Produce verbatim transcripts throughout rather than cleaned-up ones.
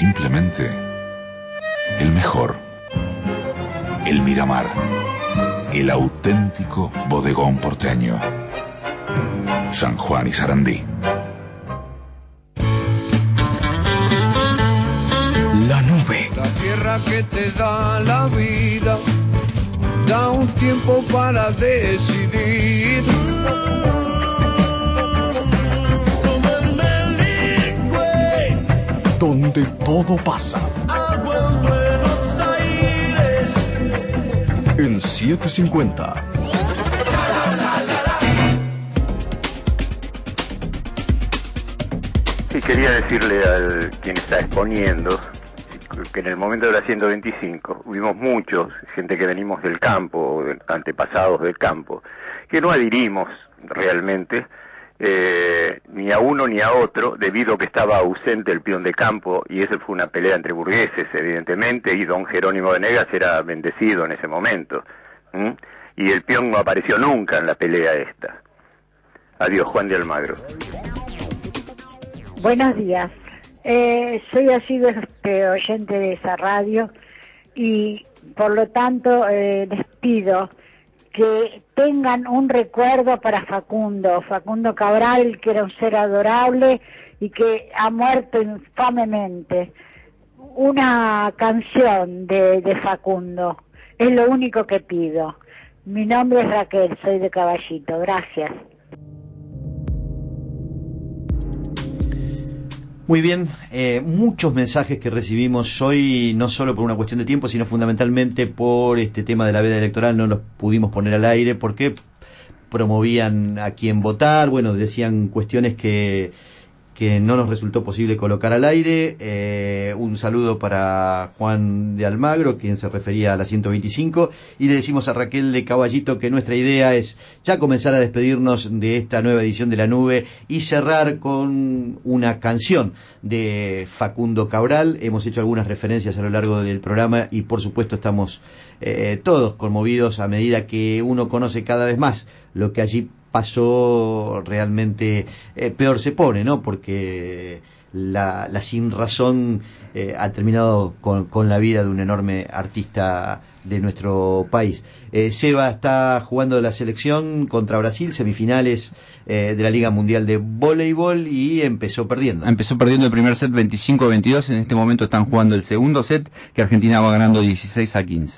simplemente el mejor. El Miramar, el auténtico bodegón porteño. San Juan y Sarandí. La nube. La tierra que te da la vida, da un tiempo para decidir. Donde todo pasa. Agua en Buenos Aires. En setecientos cincuenta. Sí, quería decirle al quien está exponiendo que en el momento de la ciento veinticinco vimos muchos, gente que venimos del campo, antepasados del campo, que no adherimos realmente eh, ni a uno ni a otro, debido a que estaba ausente el peón de campo, y esa fue una pelea entre burgueses, evidentemente, y don Jerónimo Venegas era bendecido en ese momento, ¿Mm? y el peón no apareció nunca en la pelea esta. Adiós, Juan de Almagro. Buenos días. Eh, soy asiduo este, oyente de esa radio y por lo tanto eh, les pido que tengan un recuerdo para Facundo, Facundo Cabral, que era un ser adorable y que ha muerto infamemente. Una canción de, de Facundo, es lo único que pido. Mi nombre es Raquel, soy de Caballito, gracias. Muy bien, eh, muchos mensajes que recibimos hoy, no solo por una cuestión de tiempo, sino fundamentalmente por este tema de la veda electoral. No los pudimos poner al aire porque promovían a quién votar, bueno, decían cuestiones que, que no nos resultó posible colocar al aire. Eh, un saludo para Juan de Almagro, quien se refería a la ciento veinticinco, y le decimos a Raquel de Caballito que nuestra idea es ya comenzar a despedirnos de esta nueva edición de La Nube y cerrar con una canción de Facundo Cabral. Hemos hecho algunas referencias a lo largo del programa y por supuesto estamos eh, todos conmovidos a medida que uno conoce cada vez más lo que allí pasó. Realmente eh, peor se pone, ¿no? Porque la, la sinrazón eh, ha terminado con, con la vida de un enorme artista de nuestro país. Eh, Seba está jugando la selección contra Brasil, semifinales eh, de la Liga Mundial de Voleibol, y empezó perdiendo. Empezó perdiendo el primer set veinticinco a veintidós, en este momento están jugando el segundo set, que Argentina va ganando dieciséis a quince.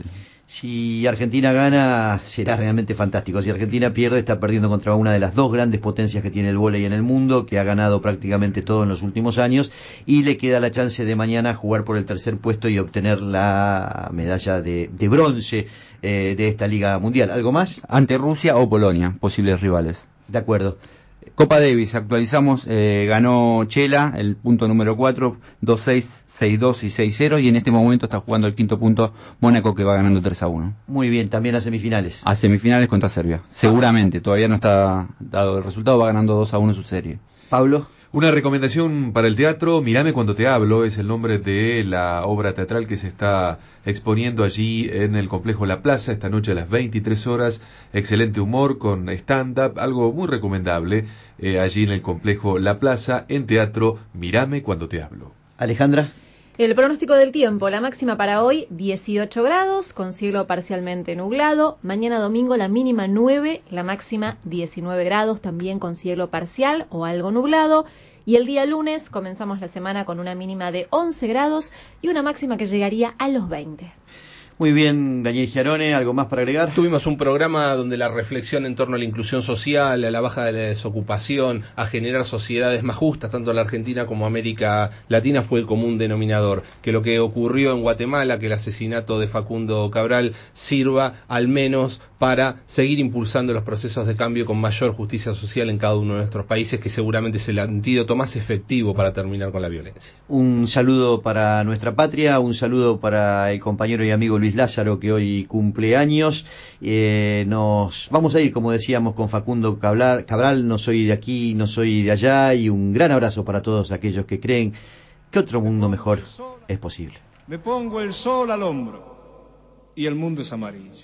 Si Argentina gana, será realmente fantástico. Si Argentina pierde, está perdiendo contra una de las dos grandes potencias que tiene el vóley en el mundo, que ha ganado prácticamente todo en los últimos años, y le queda la chance de mañana jugar por el tercer puesto y obtener la medalla de, de bronce eh, de esta Liga Mundial. ¿Algo más? Ante Rusia o Polonia, posibles rivales. De acuerdo. Copa Davis, actualizamos, eh, ganó Chela, el punto número cuatro, dos seis, seis dos y seis cero, y en este momento está jugando el quinto punto Mónaco, que va ganando tres a uno. Muy bien, también a semifinales. A semifinales contra Serbia, seguramente, todavía no está dado el resultado, va ganando dos a uno su serie. Pablo. Una recomendación para el teatro, Mírame cuando te hablo, es el nombre de la obra teatral que se está exponiendo allí en el complejo La Plaza, esta noche a las veintitrés horas, excelente humor con stand-up, algo muy recomendable, eh, allí en el complejo La Plaza, en teatro, Mírame cuando te hablo. Alejandra. El pronóstico del tiempo, la máxima para hoy dieciocho grados, con cielo parcialmente nublado. Mañana domingo la mínima nueve, la máxima diecinueve grados, también con cielo parcial o algo nublado. Y el día lunes comenzamos la semana con una mínima de once grados y una máxima que llegaría a los veinte. Muy bien, Daniel Giarone, ¿algo más para agregar? Tuvimos un programa donde la reflexión en torno a la inclusión social, a la baja de la desocupación, a generar sociedades más justas, tanto en la Argentina como América Latina, fue el común denominador. Que lo que ocurrió en Guatemala, que el asesinato de Facundo Cabral sirva al menos para seguir impulsando los procesos de cambio con mayor justicia social en cada uno de nuestros países, que seguramente es el antídoto más efectivo para terminar con la violencia. Un saludo para nuestra patria, un saludo para el compañero y amigo Luis Lázaro, que hoy cumple años. Eh, nos vamos a ir, como decíamos, con Facundo Cabral, Cabral, no soy de aquí, no soy de allá, y un gran abrazo para todos aquellos que creen que otro mundo mejor es posible. Me pongo el sol al hombro y el mundo es amarillo.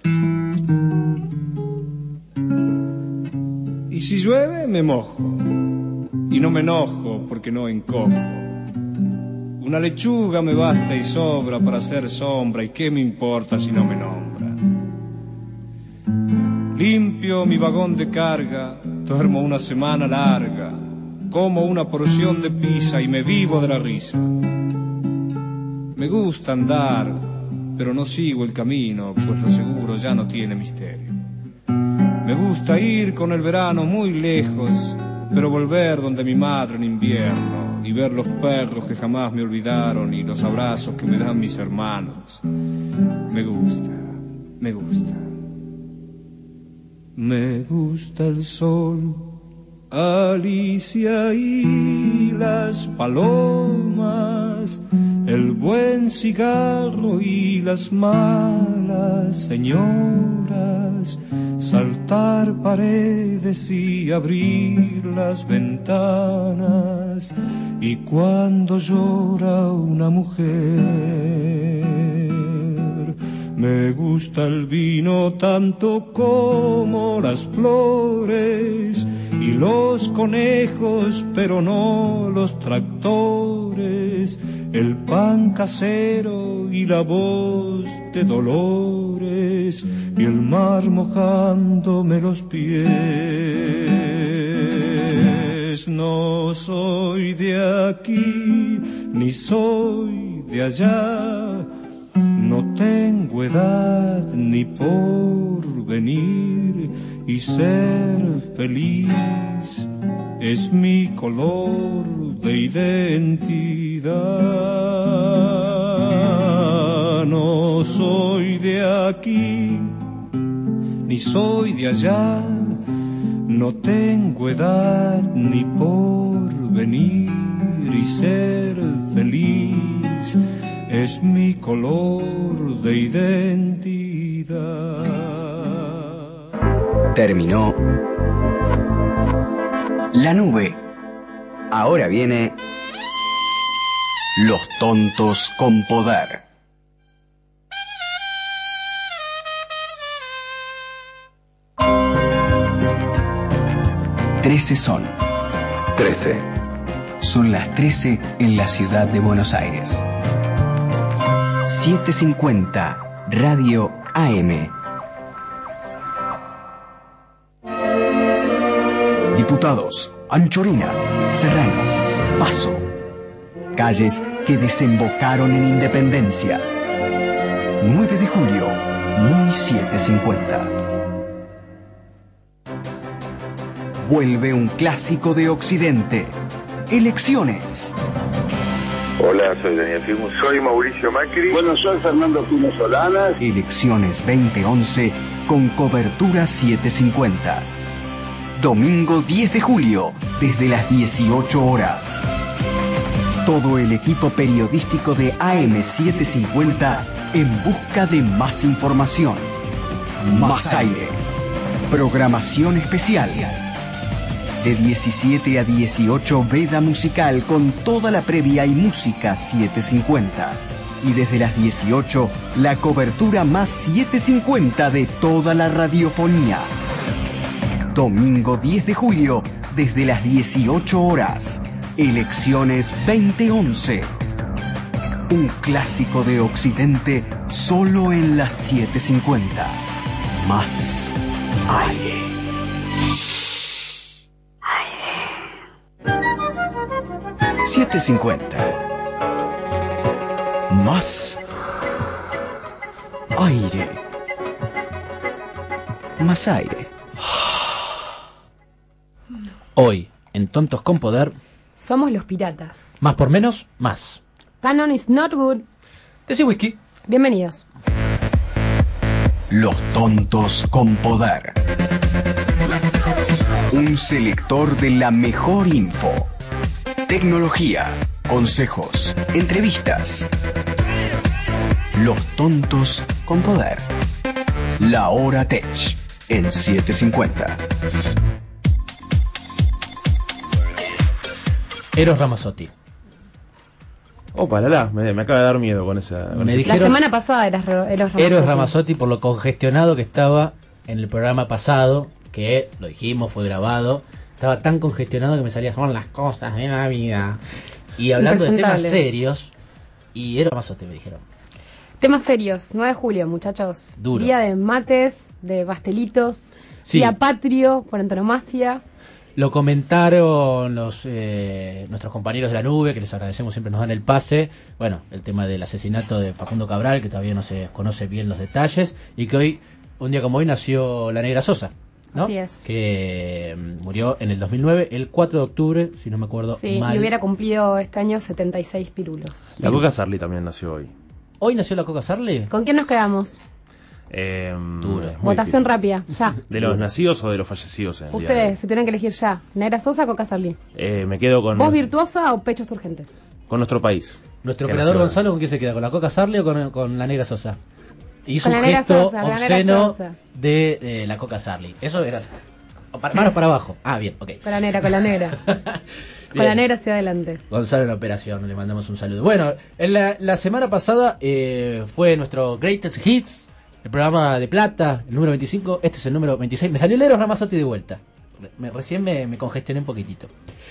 Y si llueve, me mojo. Y no me enojo porque no encojo. Una lechuga me basta y sobra para hacer sombra, y qué me importa si no me nombra. Limpio mi vagón de carga, duermo una semana larga, como una porción de pizza y me vivo de la risa. Me gusta andar, pero no sigo el camino, pues lo seguro ya no tiene misterio. Me gusta ir con el verano muy lejos, pero volver donde mi madre en invierno, y ver los perros que jamás me olvidaron y los abrazos que me dan mis hermanos. Me gusta, me gusta. Me gusta el sol, Alicia y las palomas, el buen cigarro y las malas señoras, saltar paredes y abrir las ventanas, y cuando llora una mujer. Me gusta el vino tanto como las flores y los conejos, pero no los tractores, el pan casero y la voz de Dolores, y el mar mojándome los pies. No soy de aquí, ni soy de allá, no tengo edad ni porvenir, y ser feliz es mi color de identidad. No soy de aquí, ni soy de allá, no tengo edad ni porvenir, y ser feliz es mi color de identidad. Terminó La Nube. Ahora viene Los Tontos con Poder. Trece son. Trece. Son las trece en la ciudad de Buenos Aires. setecientos cincuenta Radio A M. Diputados: Anchorena, Serrano, Paso. Calles que desembocaron en Independencia. nueve de julio, muy setecientos cincuenta. Vuelve un clásico de Occidente. Elecciones. Hola, soy Daniel Firmo. Soy Mauricio Macri. Bueno, soy Fernando Pino Solanas. Elecciones veinte once con cobertura setecientos cincuenta. Domingo diez de julio, desde las dieciocho horas. Todo el equipo periodístico de A M setecientos cincuenta en busca de más información. Más aire. Programación especial. De diecisiete a dieciocho, veda musical con toda la previa y música setecientos cincuenta. Y desde las dieciocho, la cobertura más setecientos cincuenta de toda la radiofonía. Domingo diez de julio, desde las dieciocho horas. Elecciones veinte once. Un clásico de Occidente solo en las setecientos cincuenta. Más aire. setecientos cincuenta. Más aire. Más aire. Hoy, en Tontos con Poder, somos los piratas. Más por menos, más. Canon is not good. Decí whisky. Bienvenidos. Los Tontos con Poder. Un selector de la mejor info. Tecnología, consejos, entrevistas. Los Tontos con Poder. La Hora Tech en setecientos cincuenta. Eros Ramazzotti. Opa, la, la me, me acaba de dar miedo con esa. Con me ese... dijeron, la semana pasada eras Eros Ramazzotti. Eros Ramazzotti por lo congestionado que estaba en el programa pasado, que lo dijimos, fue grabado. Estaba tan congestionado que me salían las cosas de la vida. Y hablando de temas serios, Y era Ramazotti, me dijeron. Temas serios, nueve de julio, muchachos. Duro. Día de mates, de pastelitos, Sí. día patrio, por antonomasia. Lo comentaron los eh, nuestros compañeros de la nube, que les agradecemos, siempre nos dan el pase. Bueno, el tema del asesinato de Facundo Cabral, que todavía no se conoce bien los detalles, y que hoy, un día como hoy, nació la Negra Sosa, ¿no? Así es. Que mm, murió en el dos mil nueve, el cuatro de octubre, si no me acuerdo Sí, mal. y hubiera cumplido este año setenta y seis pirulos. La Coca Sarli también nació hoy. ¿Hoy nació la Coca Sarli? ¿Con quién nos quedamos? Eh, Duro. es muy Votación difícil. rápida, ya. ¿De los nacidos o de los fallecidos en el día de Ustedes, hoy? se tuvieran que elegir ya. Negra Sosa, Coca Sarli. Eh, me quedo con, ¿Vos virtuosa o pechos turgentes? con nuestro país. Nuestro Que operador nació- Gonzalo, ¿con quién se queda? ¿Con la Coca Sarli o con, con la Negra Sosa? Hizo Con un la Negra gesto Sosa, la Negra obsceno Sosa. de eh, la Coca Sarli. Eso era... Para, manos para abajo. Ah, bien, ok. Con la negra, con la negra. Con Bien. la negra hacia adelante. Gonzalo en la operación, le mandamos un saludo. Bueno, en la, la semana pasada eh, fue nuestro Greatest Hits, el programa de plata, el número veinticinco. Este es el número veintiséis. Me salió el Eros Ramazzotti de vuelta. Me, recién me, me congestioné un poquitito.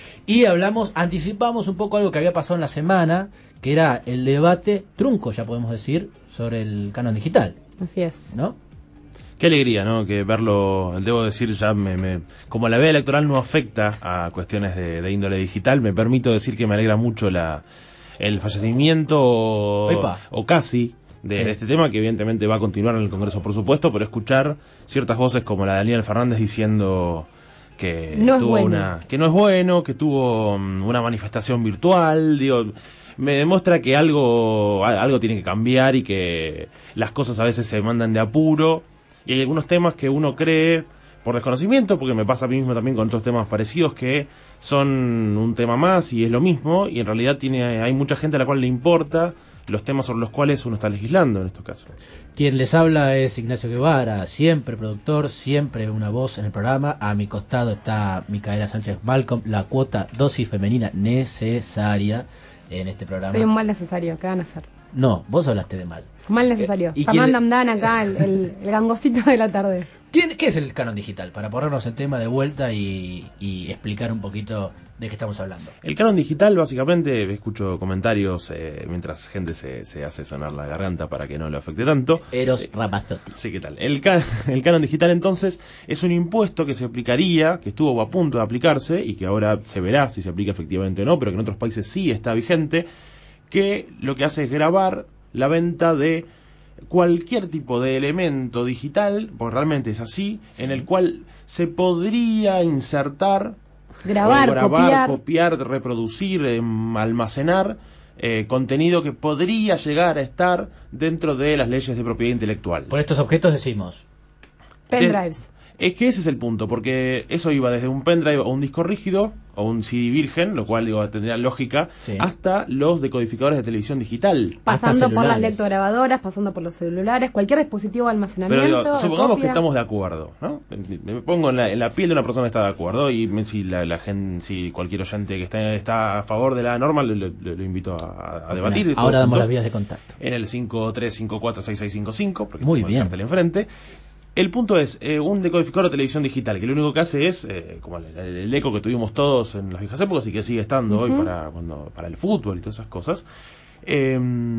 Y hablamos, anticipamos un poco algo que había pasado en la semana, que era el debate trunco, ya podemos decir, sobre el canon digital. Así es. ¿No? Qué alegría, ¿no? Que verlo, debo decir ya, me, me, como la veda electoral no afecta a cuestiones de, de índole digital, me permito decir que me alegra mucho la el fallecimiento o, Epa. o casi de, Sí. de este tema, que evidentemente va a continuar en el Congreso, por supuesto, pero escuchar ciertas voces como la de Daniel Fernández diciendo que No es tuvo bueno. una que no es bueno, que tuvo um, una manifestación virtual, digo, me demuestra que algo a- algo tiene que cambiar y que las cosas a veces se mandan de apuro. Y hay algunos temas que uno cree por desconocimiento, porque me pasa a mí mismo también con otros temas parecidos, que son un tema más y es lo mismo, y en realidad tiene hay mucha gente a la cual le importa los temas sobre los cuales uno está legislando en estos casos. Quien les habla es Ignacio Guevara, siempre productor, siempre una voz en el programa. A mi costado está Micaela Sánchez Malcolm, la cuota dosis femenina necesaria en este programa. Soy un mal necesario, ¿qué van a hacer? No, vos hablaste de mal. Mal necesario. ¿y Famán quién le- Damdan acá, el, el, el gangosito de la tarde. ¿Quién- ¿Qué es el canon digital? Para ponernos en tema de vuelta y, y explicar un poquito de qué estamos hablando. El canon digital, básicamente, escucho comentarios eh, mientras gente se, se hace sonar la garganta para que no le afecte tanto. Eros Ramazzotti. Sí, ¿qué tal? El, ca- el canon digital, entonces, es un impuesto que se aplicaría, que estuvo a punto de aplicarse y que ahora se verá si se aplica efectivamente o no, pero que en otros países sí está vigente, que lo que hace es grabar la venta de cualquier tipo de elemento digital, porque realmente es así, en el cual se podría insertar, Grabar, o grabar, copiar. copiar, reproducir, em, almacenar eh, contenido que podría llegar a estar dentro de las leyes de propiedad intelectual. Por estos objetos decimos. Pendrives. Es que ese es el punto, porque eso iba desde un pendrive o un disco rígido o un C D virgen, lo cual digo tendría lógica, Sí. hasta los decodificadores de televisión digital. Pasando por las celulares. lectograbadoras, pasando por los celulares, cualquier dispositivo de Pero almacenamiento. digo, de supongamos que copia. estamos de acuerdo, ¿no? Me me pongo en la, en la piel de una persona que está de acuerdo y me- si la, la gente, si cualquier oyente que está, está a favor de la norma, lo, lo- lo invito a, a debatir. Bueno, todos ahora damos juntos las vías de contacto. en el cinco tres cinco cuatro seis seis cinco cinco, porque Muy tengo el bien. cartel enfrente. El punto es, eh, un decodificador de televisión digital, que lo único que hace es, eh, como el, el eco que tuvimos todos en las viejas épocas y que sigue estando hoy Ujú. para cuando para el fútbol y todas esas cosas, eh,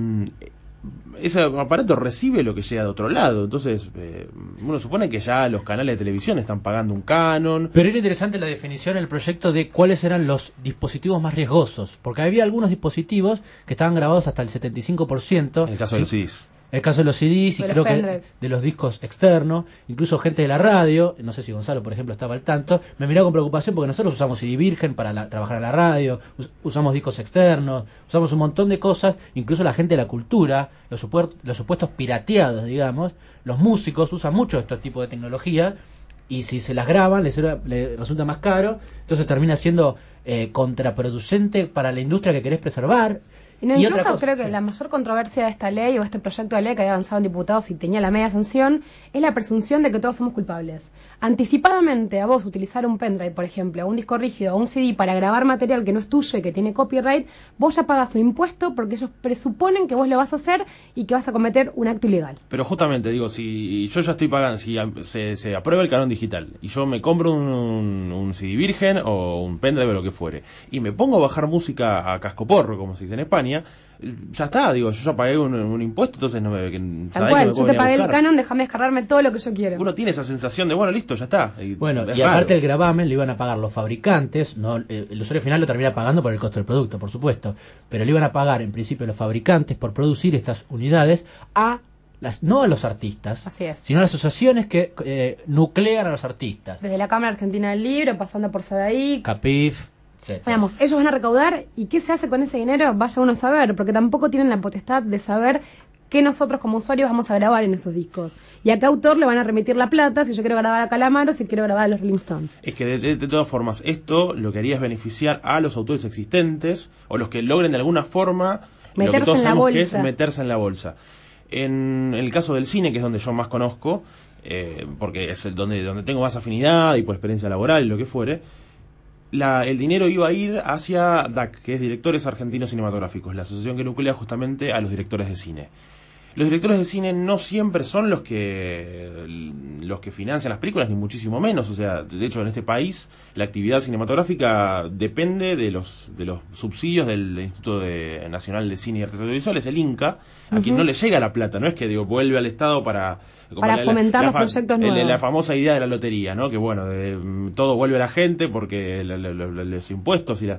ese aparato recibe lo que llega de otro lado. Entonces, eh, uno supone que ya los canales de televisión están pagando un canon. Pero era interesante la definición en el proyecto de cuáles eran los dispositivos más riesgosos, porque había algunos dispositivos que estaban grabados hasta el setenta y cinco por ciento. En el caso de los C Ds. El caso de los C Ds y De los creo que pendrives. de los discos externos, incluso gente de la radio, no sé si Gonzalo, por ejemplo, estaba al tanto, me miraba con preocupación porque nosotros usamos C D virgen para la- trabajar en la radio, us- usamos discos externos, usamos un montón de cosas, incluso la gente de la cultura, los, supuer- los supuestos pirateados, digamos, los músicos usan mucho estos tipos de tecnología y si se las graban les, era- les resulta más caro, entonces termina siendo eh, contraproducente para la industria que querés preservar. Y no, Y otra incluso cosa, creo que sí. la mayor controversia de esta ley o este proyecto de ley que había avanzado en diputados y tenía la media sanción es la presunción de que todos somos culpables. Anticipadamente a vos utilizar un pendrive, por ejemplo, o un disco rígido o un C D para grabar material que no es tuyo y que tiene copyright, vos ya pagas un impuesto porque ellos presuponen que vos lo vas a hacer y que vas a cometer un acto ilegal. Pero justamente, digo, si yo ya estoy pagando, si am- se, se aprueba el canon digital y yo me compro un, un, un C D virgen o un pendrive o lo que fuere y me pongo a bajar música a cascoporro, como se dice en España, España, ya está, digo, yo ya pagué un, un impuesto, entonces no me... Que, Tal cual, yo te pagué el canon, déjame descargarme todo lo que yo quiero. Uno tiene esa sensación de, bueno, listo, ya está. Y bueno, y raro. aparte el gravamen lo iban a pagar los fabricantes, no, eh, el usuario final lo termina pagando por el costo del producto, por supuesto, pero lo iban a pagar en principio los fabricantes por producir estas unidades a las, no a los artistas, Así es. sino a las asociaciones que eh, nuclean a los artistas. Desde la Cámara Argentina del Libro, pasando por SADAIC, CAPIF, etcétera. Veamos, ellos van a recaudar y qué se hace con ese dinero, vaya uno a saber, porque tampoco tienen la potestad de saber qué nosotros como usuarios vamos a grabar en esos discos. Y a qué autor le van a remitir la plata, si yo quiero grabar a Calamaro, si quiero grabar a los Rolling Stones. Es que de, de, de todas formas, esto lo que haría es beneficiar a los autores existentes, o los que logren de alguna forma meterse lo que todos en la sabemos bolsa. que es meterse en la bolsa. En el caso del cine, que es donde yo más conozco, eh, porque es el donde, donde tengo más afinidad y por experiencia laboral y lo que fuere, La, el dinero iba a ir hacia D A C, que es Directores Argentinos Cinematográficos, la asociación que nuclea justamente a los directores de cine. Los directores de cine no siempre son los que los que financian las películas, ni muchísimo menos. O sea, de hecho, en este país la actividad cinematográfica depende de los de los subsidios del Instituto de, Nacional de Cine y Artes Audiovisuales, el INCA, a uh-huh. quien no le llega la plata. No es que digo vuelve al Estado para para la, fomentar la, los la, proyectos la, nuevos. La famosa idea de la lotería, ¿no? Que bueno, de, todo vuelve a la gente porque la, la, la, los impuestos y la...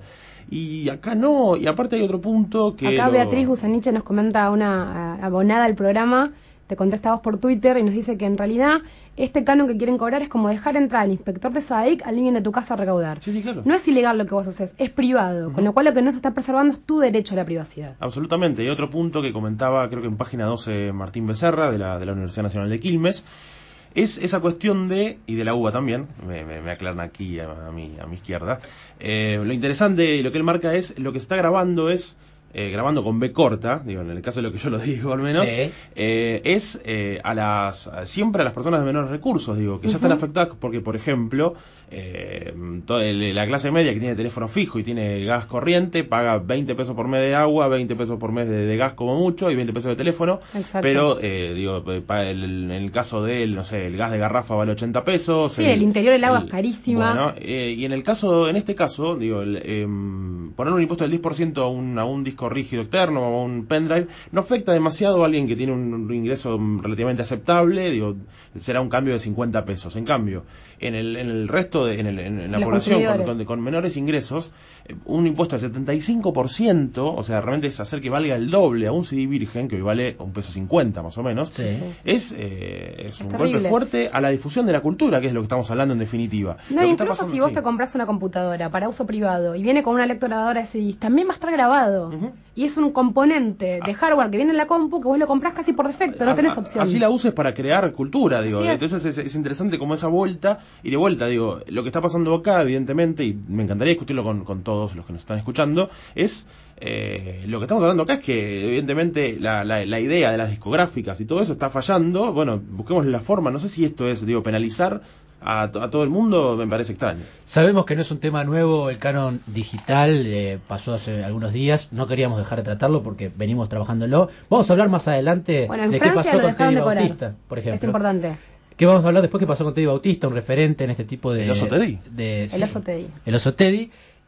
Y acá no, y aparte hay otro punto que... Acá lo... Beatriz Busaniche nos comenta una abonada al programa, te contesta vos por Twitter y nos dice que en realidad este canon que quieren cobrar es como dejar entrar al inspector de SADAIC al living de tu casa a recaudar. Sí, sí, claro. No es ilegal lo que vos haces, es privado, uh-huh. con lo cual lo que no se está preservando es tu derecho a la privacidad. Absolutamente, y otro punto que comentaba creo que en página doce Martín Becerra de la, de la Universidad Nacional de Quilmes, es esa cuestión de, y de la U B A también, me, me, me aclaran aquí a, a, mi, a mi izquierda, eh, lo interesante y lo que él marca es, lo que se está grabando es, eh, grabando con B corta, digo, en el caso de lo que yo lo digo al menos, sí. eh, es eh, a las a, siempre a las personas de menores recursos, digo, que uh-huh. ya están afectadas porque, por ejemplo, eh, toda el, la clase media que tiene teléfono fijo y tiene gas corriente, paga veinte pesos por mes de agua, veinte pesos por mes de, de gas como mucho y veinte pesos de teléfono. Exacto. Pero, eh, digo, para el, en el caso del, no sé, el gas de garrafa vale ochenta pesos. Sí, el, el interior del agua el, es carísima. Bueno, eh, y en el caso, en este caso, digo, el, eh, poner un impuesto del diez por ciento a un, a un disco rígido externo o a un pendrive no afecta demasiado a alguien que tiene un, un ingreso relativamente aceptable, digo, será un cambio de cincuenta pesos. En cambio, en el, en el resto de, en, el, en la Los población con, con, con menores ingresos, eh, un impuesto del setenta y cinco por ciento, o sea, realmente es hacer que valga el doble a un C D virgen, que hoy vale un peso cincuenta más o menos, sí. es, eh, es, es un terrible. golpe fuerte a la difusión de la cultura, que es lo que estamos hablando en definitiva. No, lo incluso pasando, si vos sí. te compras una computadora para uso privado y viene con una lectoradora de C Ds, también va a estar grabado. Uh-huh. Y es un componente de hardware que viene en la compu que vos lo comprás casi por defecto, no tenés opción. Así la uses para crear cultura, digo. Así es. Entonces es, es interesante como esa vuelta y de vuelta, digo, lo que está pasando acá, evidentemente, y me encantaría discutirlo con, con todos los que nos están escuchando, es eh, lo que estamos hablando acá es que evidentemente la, la, la idea de las discográficas y todo eso está fallando. Bueno, busquemos la forma, no sé si esto es, digo, penalizar a, a todo el mundo, me parece extraño. Sabemos que no es un tema nuevo, el canon digital eh, pasó hace algunos días, no queríamos dejar de tratarlo porque venimos trabajándolo. Vamos a hablar más adelante bueno, de Francia qué pasó lo con Teddy de Bautista, por ejemplo. Es importante. ¿Qué vamos a hablar después qué pasó con Teddy Bautista, un referente en este tipo de... ¿El oso Teddy? De, sí, el oso Teddy. El oso Teddy.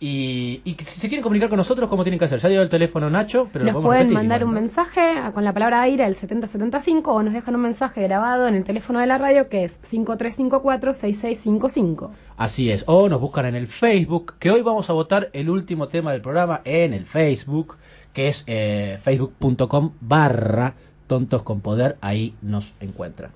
Y, y si se quieren comunicar con nosotros, ¿cómo tienen que hacer? Ya dio el teléfono Nacho, pero nos lo pueden repetir, mandar igual, un ¿no? mensaje con la palabra aire al setenta setenta y cinco o nos dejan un mensaje grabado en el teléfono de la radio que es cinco tres cinco cuatro seis seis cinco cinco. Así es, o nos buscan en el Facebook, que hoy vamos a votar el último tema del programa en el Facebook, que es eh, facebook.com barra tontos con poder, ahí nos encuentran.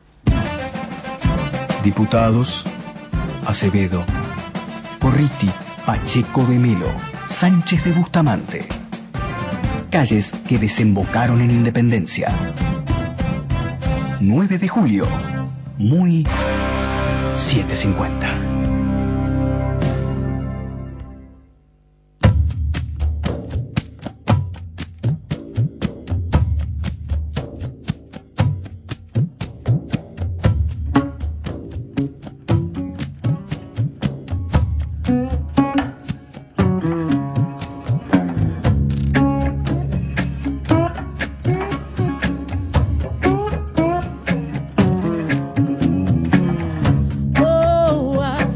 Diputados: Acevedo, Corriti, Pacheco de Melo, Sánchez de Bustamante. Calles que desembocaron en Independencia. nueve de julio, muy setecientos cincuenta. Oh, I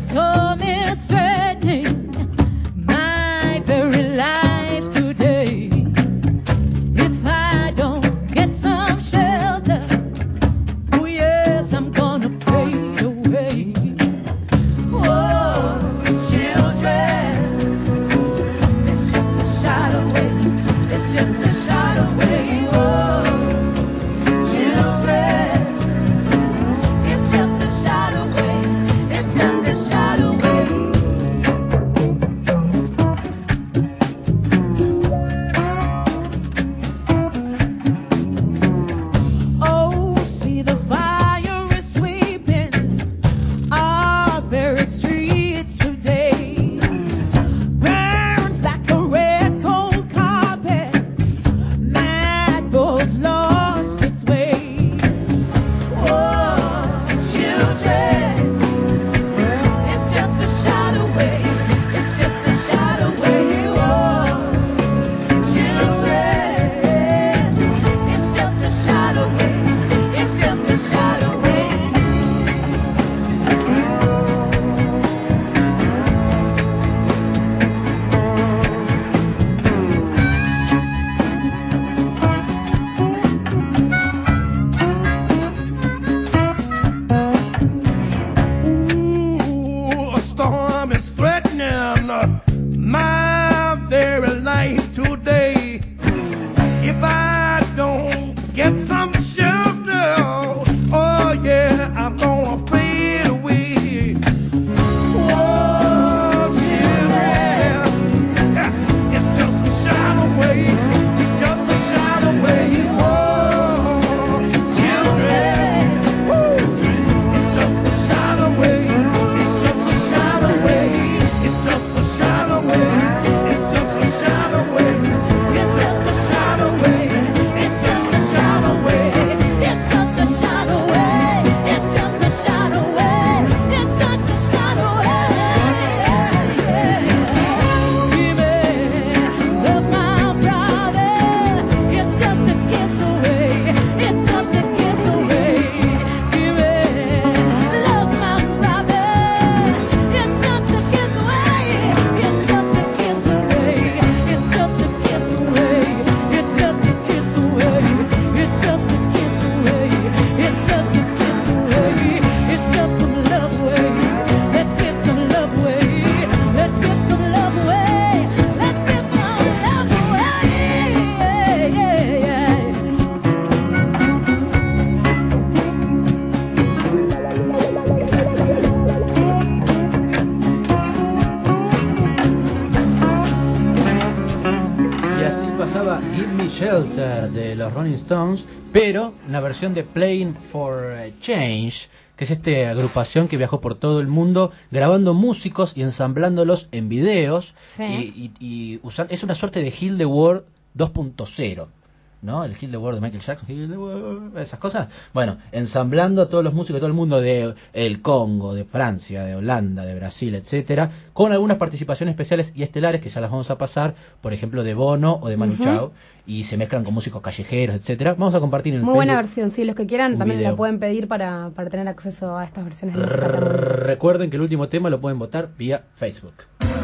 los Rolling Stones, pero una versión de Playing for Change, que es esta agrupación que viajó por todo el mundo grabando músicos y ensamblándolos en videos. Sí. y, y, y usan, es una suerte de Heal the World dos punto cero, ¿no? El Heal the World de Michael Jackson, Heal the World, esas cosas. Bueno, ensamblando a todos los músicos de todo el mundo, de el Congo, de Francia, de Holanda, de Brasil, etcétera, con algunas participaciones especiales y estelares que ya las vamos a pasar, por ejemplo de Bono o de Manu Ujú. Chao, y se mezclan con músicos callejeros, etcétera. Vamos a compartir en el Muy buena Facebook. versión, sí, los que quieran un también video. la pueden pedir para, para tener acceso a estas versiones de música tan bonitas. Recuerden que el último tema lo pueden votar vía Facebook.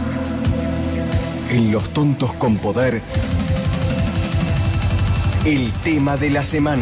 En Los Tontos con Poder, el tema de la semana.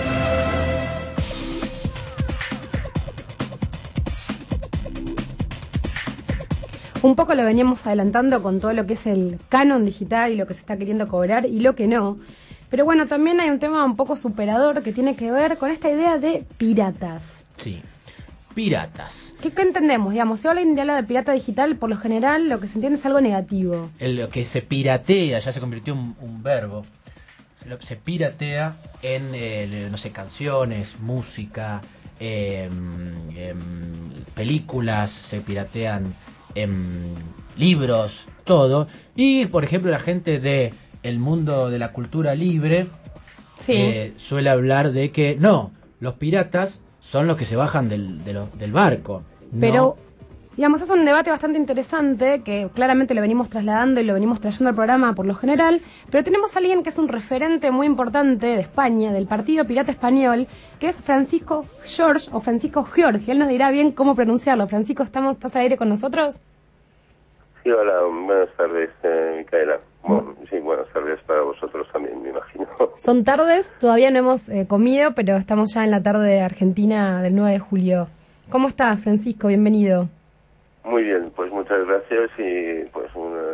Un poco lo veníamos adelantando con todo lo que es el canon digital y lo que se está queriendo cobrar y lo que no. Pero bueno, también hay un tema un poco superador que tiene que ver con esta idea de piratas. Sí, piratas. ¿Qué, qué entendemos? Digamos, si alguien habla de pirata digital, por lo general lo que se entiende es algo negativo. El que se piratea, ya se convirtió en un, un verbo. Se, lo- se piratea en, eh, no sé, canciones, música, eh, em, películas, se piratean en libros, todo. Y, por ejemplo, la gente de el mundo de la cultura libre Sí. eh, suele hablar de que no, los piratas son los que se bajan del, de lo- del barco. ¿no? Pero, digamos, es un debate bastante interesante que claramente lo venimos trasladando y lo venimos trayendo al programa por lo general, pero tenemos a alguien que es un referente muy importante de España, del Partido Pirata Español, que es Francisco George o Francisco Giorgi. Él nos dirá bien cómo pronunciarlo. Francisco, ¿estamos, ¿estás al aire con nosotros? Sí, hola, buenas tardes, eh, Micaela. Bueno, sí, buenas tardes para vosotros también, me imagino. Son tardes, todavía no hemos eh, comido, pero estamos ya en la tarde de Argentina del nueve de julio. ¿Cómo estás, Francisco? Bienvenido. Muy bien, pues muchas gracias y pues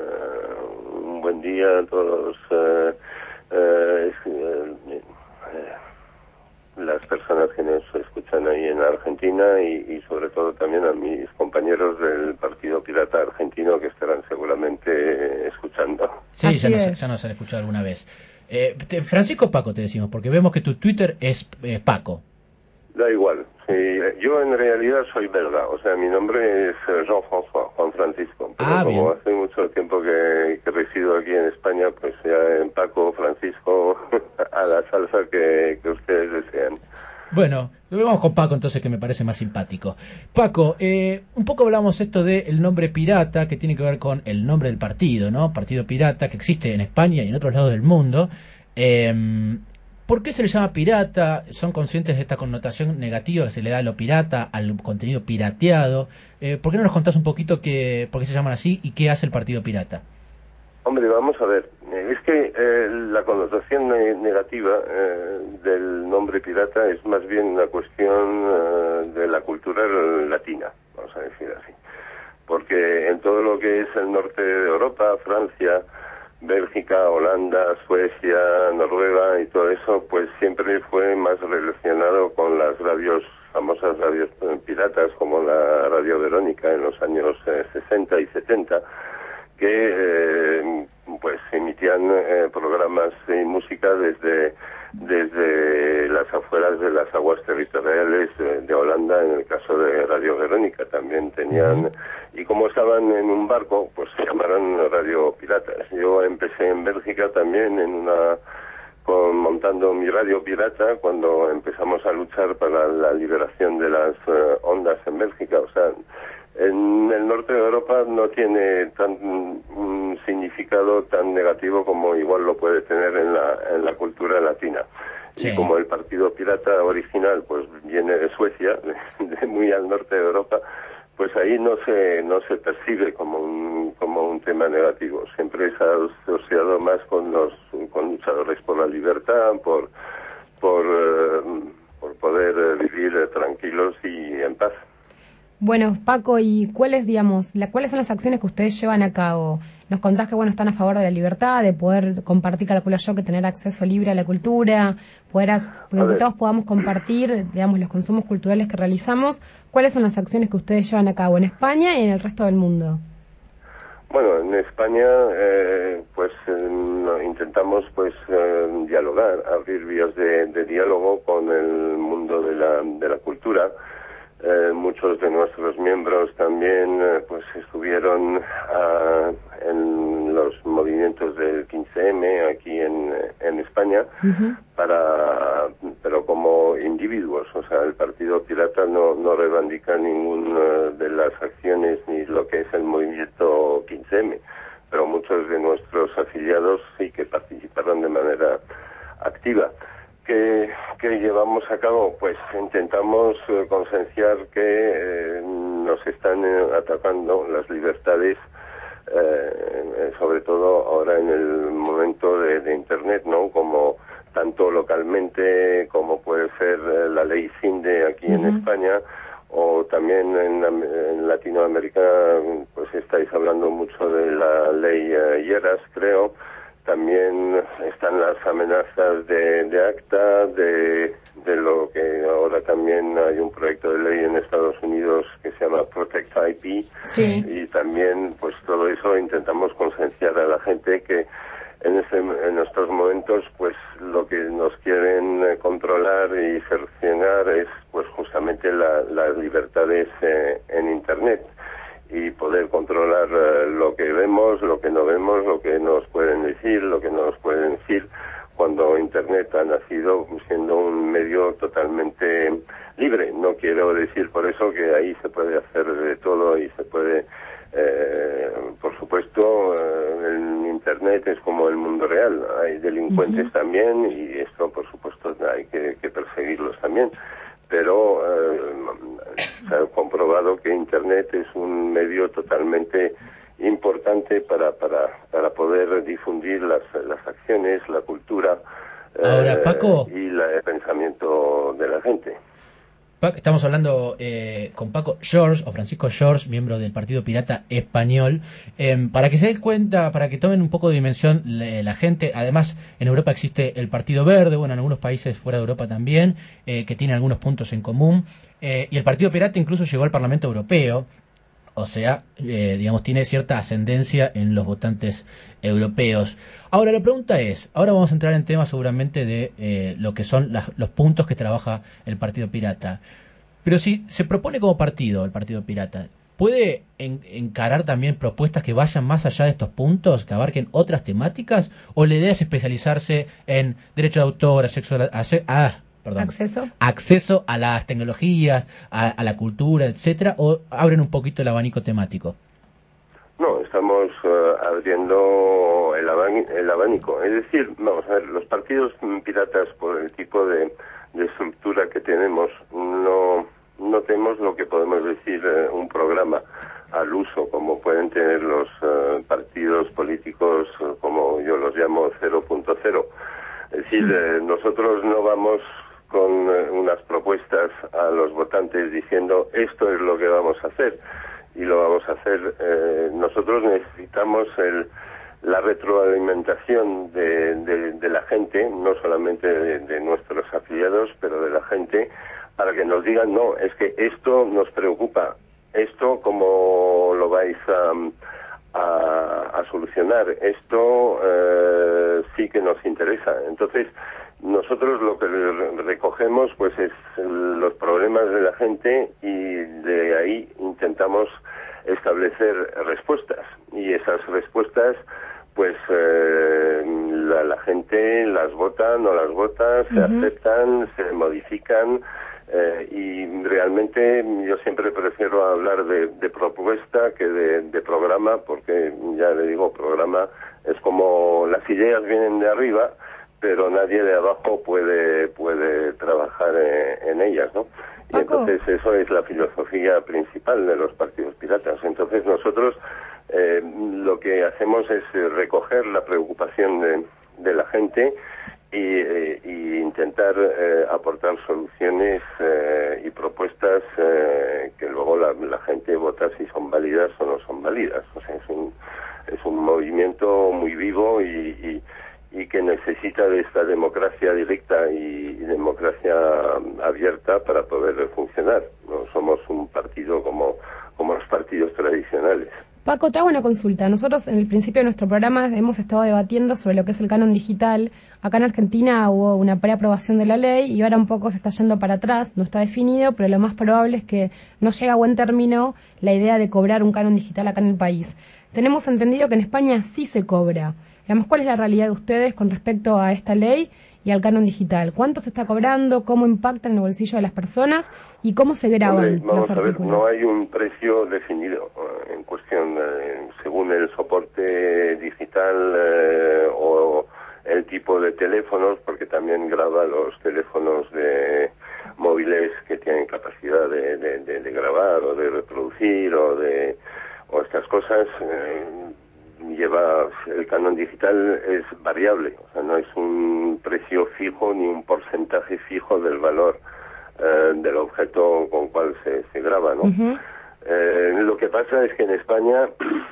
una- un buen día a todos eh, eh, es- eh, eh, las personas que nos escuchan ahí en Argentina y, y sobre todo también a mis compañeros del Partido Pirata Argentino que estarán seguramente escuchando. Sí, ya nos, ya nos han escuchado alguna vez. Eh, te- Francisco Paco te decimos, porque vemos que tu Twitter es eh, Paco. Da igual. Sí, yo en realidad soy belga, o sea, mi nombre es eh, Jean-François, Juan Francisco. Pero Ah, como bien. hace mucho tiempo que, que resido aquí en España, pues ya en Paco, Francisco, a la salsa que, que ustedes desean. Bueno, vamos con Paco entonces, que me parece más simpático. Paco, eh, un poco hablamos esto del nombre pirata, que tiene que ver con el nombre del partido, ¿no? Partido Pirata, que existe en España y en otros lados del mundo. Eh, ¿Por qué se le llama pirata? ¿Son conscientes de esta connotación negativa que se le da a lo pirata, al contenido pirateado? Eh, ¿Por qué no nos contás un poquito que, por qué se llaman así y qué hace el Partido Pirata? Hombre, vamos a ver. Eh, Es que eh, la connotación ne- negativa eh, del nombre pirata es más bien una cuestión eh, de la cultura latina, vamos a decir así. Porque en todo lo que es el norte de Europa, Francia, Bélgica, Holanda, Suecia, Noruega y todo eso, pues siempre fue más relacionado con las radios, famosas radios eh, piratas, como la Radio Verónica en los años eh, sesenta y setenta, que eh, pues emitían eh, programas y música desde desde las afueras de las aguas territoriales de, de Holanda, en el caso de Radio Verónica también tenían, y como estaban en un barco, pues se llamaron Radio Piratas. Yo empecé en Bélgica también en una con, montando mi radio pirata cuando empezamos a luchar para la liberación de las eh, ondas en Bélgica. O sea, en el norte de Europa no tiene tan un significado tan negativo como igual lo puede tener en la, en la cultura latina. Sí. Y como el partido pirata original pues viene de Suecia, de, de muy al norte de Europa, pues ahí no se no se percibe como un como un tema negativo. Siempre se ha asociado más con los con luchadores por la libertad, por por eh, por poder eh, vivir eh, tranquilos y en paz. Bueno, Paco, ¿y cuáles, digamos, la, cuáles son las acciones que ustedes llevan a cabo? Nos contás que, bueno, están a favor de la libertad, de poder compartir, calculo yo, que tener acceso libre a la cultura, poder, as- que ver. todos podamos compartir, digamos, los consumos culturales que realizamos. ¿Cuáles son las acciones que ustedes llevan a cabo en España y en el resto del mundo? Bueno, en España, eh, pues eh, intentamos pues eh, dialogar, abrir vías de, de diálogo con el mundo de la, de la cultura. Eh, muchos de nuestros miembros también eh, pues estuvieron ah, en los movimientos del quince eme aquí en, en España, uh-huh. para pero como individuos. O sea, el Partido Pirata no, no reivindica ninguna de las acciones ni lo que es el movimiento quince eme, pero muchos de nuestros afiliados sí que participaron de manera activa. ¿Qué, qué llevamos a cabo? Pues intentamos eh, concienciar que eh, nos están eh, atacando las libertades, eh, sobre todo ahora en el momento de, de Internet, ¿no? Como tanto localmente como puede ser eh, la ley CINDE aquí uh-huh. en España, o también en, en Latinoamérica, pues estáis hablando mucho de la ley eh, IERAS, creo. También están las amenazas de, de ACTA, de, de lo que ahora también hay un proyecto de ley en Estados Unidos que se llama Protect I P. Sí. Y también, pues todo eso intentamos concienciar a la gente que en, este, en estos momentos, pues lo que nos quieren controlar y cercenar es, pues justamente la, las libertades eh, en Internet. Y poder controlar uh, lo que vemos, lo que no vemos, lo que nos pueden decir, lo que no nos pueden decir, cuando Internet ha nacido siendo un medio totalmente libre. No quiero decir por eso que ahí se puede hacer de todo y se puede, eh, por supuesto, eh, en Internet es como el mundo real. Hay delincuentes uh-huh. también, y esto, por supuesto, hay que, que perseguirlos también. Pero eh, se ha comprobado que Internet es un medio totalmente importante para para para poder difundir las las acciones, la cultura Ahora, eh, Paco, y la, el pensamiento de la gente. Estamos hablando eh, con Paco George, o Francisco George, miembro del Partido Pirata Español, eh, para que se den cuenta, para que tomen un poco de dimensión la, la gente. Además, en Europa existe el Partido Verde, bueno, en algunos países fuera de Europa también, eh, que tiene algunos puntos en común, eh, y el Partido Pirata incluso llegó al Parlamento Europeo. O sea, eh, digamos, tiene cierta ascendencia en los votantes europeos. Ahora, la pregunta es, ahora vamos a entrar en temas seguramente de eh, lo que son las, los puntos que trabaja el Partido Pirata. Pero si se propone como partido el Partido Pirata, ¿puede en, encarar también propuestas que vayan más allá de estos puntos, que abarquen otras temáticas? ¿O la idea es especializarse en derecho de autor, acceso a... a Perdón, acceso acceso a las tecnologías, a, a la cultura, etcétera, o abren un poquito el abanico temático? No, estamos uh, abriendo el, abani el abanico. Es decir, vamos a ver, los partidos piratas, por el tipo de, de estructura que tenemos, no no tenemos lo que podemos decir uh, un programa al uso, como pueden tener los uh, partidos políticos, uh, como yo los llamo cero punto cero. Es decir, eh, nosotros no vamos con eh, unas propuestas a los votantes diciendo esto es lo que vamos a hacer y lo vamos a hacer. Eh, nosotros necesitamos el, la retroalimentación de, de, de la gente, no solamente de, de nuestros afiliados, pero de la gente, para que nos digan, no, es que esto nos preocupa, esto cómo lo vais a... A, a solucionar esto, eh, sí que nos interesa. Entonces, nosotros lo que recogemos pues es los problemas de la gente y de ahí intentamos establecer respuestas, y esas respuestas pues eh, la, la gente las vota, no las vota, se uh-huh. aceptan, se modifican. Eh, y realmente yo siempre prefiero hablar de, de propuesta que de, de programa, porque ya le digo, programa es como las ideas vienen de arriba, pero nadie de abajo puede puede trabajar en, en ellas, ¿no? Y entonces eso es la filosofía principal de los partidos piratas. Entonces nosotros eh, lo que hacemos es recoger la preocupación de, de la gente y, eh, y intentar eh, aportar soluciones eh, y propuestas eh, que luego la, la gente vota si son válidas o no son válidas. O sea, es un es un movimiento muy vivo y, y, y que necesita de esta democracia directa y, y democracia abierta para poder funcionar. No somos un partido como como los partidos tradicionales. Paco, te hago una consulta. Nosotros en el principio de nuestro programa hemos estado debatiendo sobre lo que es el canon digital. Acá en Argentina hubo una preaprobación de la ley y ahora un poco se está yendo para atrás, no está definido, pero lo más probable es que no llegue a buen término la idea de cobrar un canon digital acá en el país. Tenemos entendido que en España sí se cobra. Digamos, ¿cuál es la realidad de ustedes con respecto a esta ley y al canon digital? ¿Cuánto se está cobrando? ¿Cómo impacta en el bolsillo de las personas? ¿Y cómo se graban Hombre, vamos los a ver, artículos? no hay un precio definido eh, en cuestión eh, según el soporte digital eh, o el tipo de teléfonos, porque también graba los teléfonos de móviles que tienen capacidad de, de, de, de grabar o de reproducir o de o estas cosas. Eh, lleva el canon digital es variable, o sea, no es un precio fijo ni un porcentaje fijo del valor eh, del objeto con cual se, se graba, ¿no? Uh-huh. Eh, lo que pasa es que en España,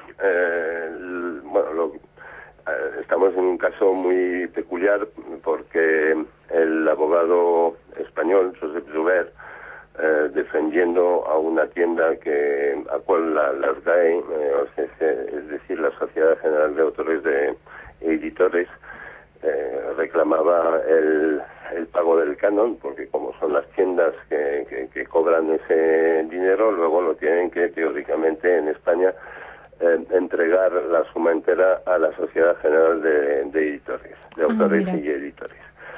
eh, el, bueno, lo, eh, estamos en un caso muy peculiar porque el abogado español, Josep Joubert, Eh, defendiendo a una tienda que a cual la, las G A E, eh, o sea, es decir, la Sociedad General de Autores de Editores, eh, reclamaba el, el pago del canon, porque como son las tiendas que, que, que cobran ese dinero, luego lo tienen que, teóricamente, en España, eh, entregar la suma entera a la Sociedad General de, de Editores, de Autores ah, y Editores.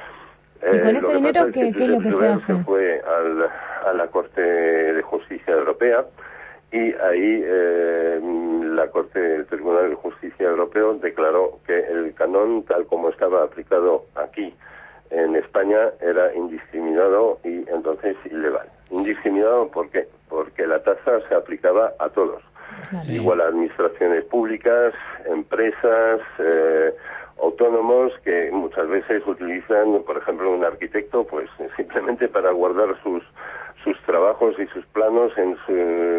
¿Y con eh, ese dinero qué es, que ¿qué es lo que se hace? Se fue al, a la Corte de Justicia Europea y ahí eh, la Corte, el Tribunal de Justicia Europeo declaró que el canon, tal como estaba aplicado aquí en España, era indiscriminado y entonces ilegal. Indiscriminado, ¿por qué? Porque la tasa se aplicaba a todos. Claro. Igual a administraciones públicas, empresas, eh, autónomos que muchas veces utilizan, por ejemplo, un arquitecto, pues simplemente para guardar sus sus trabajos y sus planos en su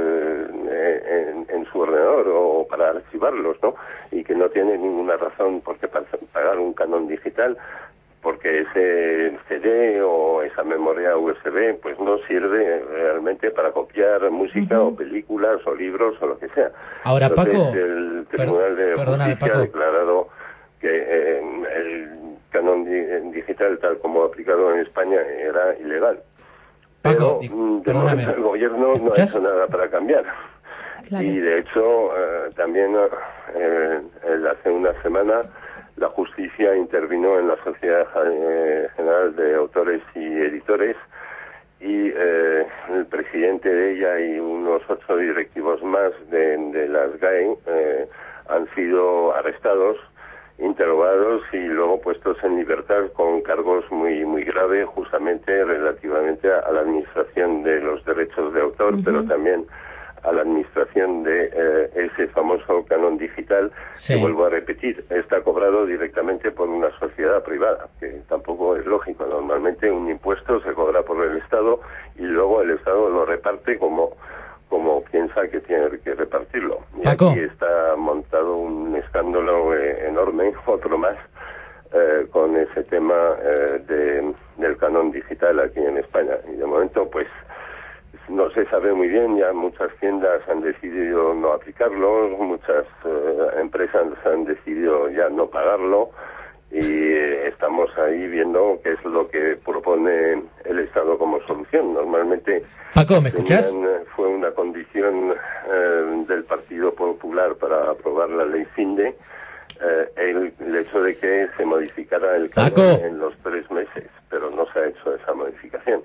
en, en su ordenador o para archivarlos, ¿no? Y que no tiene ninguna razón por qué pagar un canon digital, porque ese C D o esa memoria U S B pues no sirve realmente para copiar música uh-huh. o películas o libros o lo que sea. Ahora, Entonces, Paco, el Tribunal de Justicia Paco. ha declarado que eh, el canon di- digital tal como aplicado en España era ilegal. Paco, Pero mm, de momento el gobierno no ha hecho nada para cambiar. Claro. Y de hecho eh, también eh, el, hace una semana la justicia intervino en la Sociedad eh, General de Autores y Editores y eh, el presidente de ella y unos ocho directivos más de, de las G A E eh, han sido arrestados, interrogados y luego puestos en libertad con cargos muy muy graves, justamente relativamente a, a la administración de los derechos de autor, uh-huh. pero también a la administración de eh, ese famoso canon digital, sí. que vuelvo a repetir, está cobrado directamente por una sociedad privada, que tampoco es lógico. Normalmente un impuesto se cobra por el Estado y luego el Estado lo reparte como como piensa que tiene que repartirlo. Y Paco. Aquí está montado un escándalo eh, enorme, otro más, eh, con ese tema eh, de, del canon digital aquí en España. Y de momento, pues, no se sabe muy bien, ya muchas tiendas han decidido no aplicarlo, muchas eh, empresas han decidido ya no pagarlo, y eh, estamos ahí viendo qué es lo que propone el Estado como solución. Normalmente Paco, ¿me escuchás? Tenían, fue una condición eh, del Partido Popular para aprobar la ley Finde, eh, el, el hecho de que se modificara el canon en los tres meses, pero no se ha hecho esa modificación.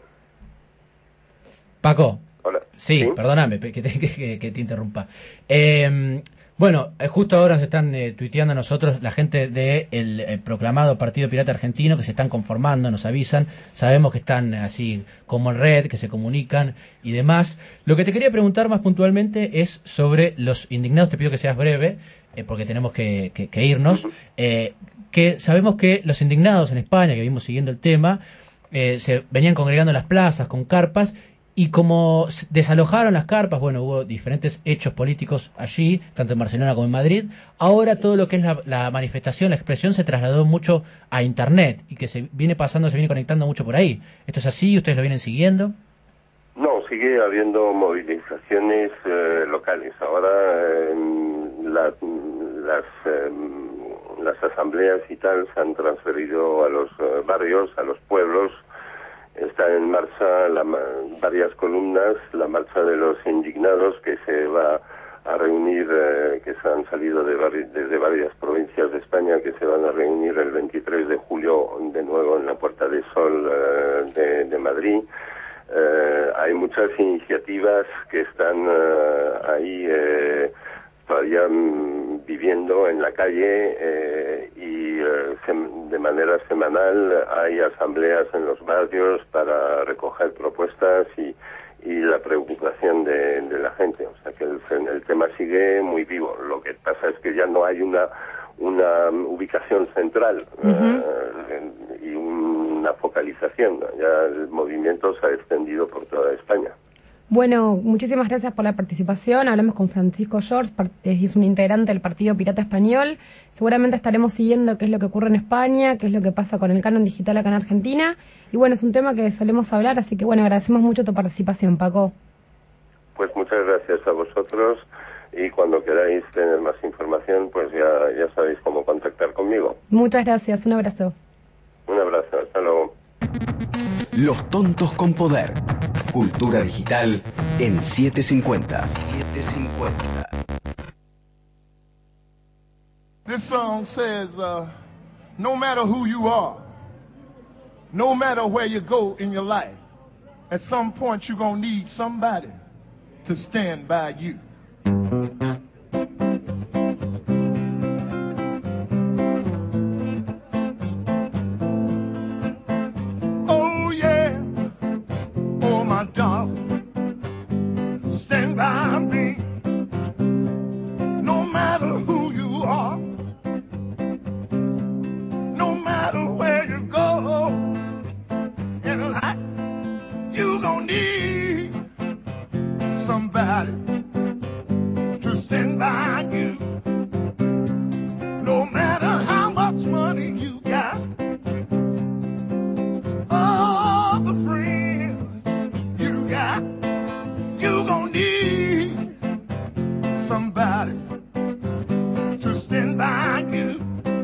Paco. Hola. Sí, ¿Sí? perdóname que te, que, que te interrumpa. Eh, bueno, justo ahora nos están eh, tuiteando a nosotros la gente del de el proclamado Partido Pirata Argentino, que se están conformando, nos avisan. Sabemos que están así como en red, que se comunican y demás. Lo que te quería preguntar más puntualmente es sobre los indignados. Te pido que seas breve, eh, porque tenemos que, que, que irnos. Eh, que sabemos que los indignados en España, que vimos siguiendo el tema, eh, se venían congregando en las plazas con carpas. Y como desalojaron las carpas, bueno, hubo diferentes hechos políticos allí, tanto en Barcelona como en Madrid. Ahora todo lo que es la, la manifestación, la expresión, se trasladó mucho a Internet y que se viene pasando, se viene conectando mucho por ahí. ¿Esto es así? ¿Ustedes lo vienen siguiendo? No, sigue habiendo movilizaciones eh, locales. Ahora eh, la, las, eh, las asambleas y tal se han transferido a los eh, barrios, a los pueblos. Están en marcha la, varias columnas, la marcha de los indignados que se va a reunir, eh, que se han salido de vari, desde varias provincias de España, que se van a reunir el veintitrés de julio de nuevo en la Puerta del Sol eh, de, de Madrid. Eh, hay muchas iniciativas que están eh, ahí eh, todavía mm, viviendo en la calle eh, y eh, sem- de manera semanal hay asambleas en los barrios para recoger propuestas y, y la preocupación de, de la gente. O sea que el, el tema sigue muy vivo. Lo que pasa es que ya no hay una una ubicación central uh-huh. eh, y una focalización. Ya el movimiento se ha extendido por toda España. Bueno, muchísimas gracias por la participación. Hablamos con Francisco George, es un integrante del Partido Pirata Español. Seguramente estaremos siguiendo qué es lo que ocurre en España, qué es lo que pasa con el canon digital acá en Argentina. Y bueno, es un tema que solemos hablar, así que bueno, agradecemos mucho tu participación, Paco. Pues muchas gracias a vosotros. Y cuando queráis tener más información, pues ya, ya sabéis cómo contactar conmigo. Muchas gracias, un abrazo. Un abrazo, hasta luego. Los tontos con poder. Cultura digital en setecientos cincuenta. setecientos cincuenta. This song says, uh, no matter who you are, no matter where you go in your life, at some point you're gonna need somebody to stand by you. Oh yeah, oh my darling, stand by me. No matter who you are, no matter where you go in life, you gonna need somebody to stand by you. No matter how much money you got, all the friends you got, you gonna need somebody to stand by you.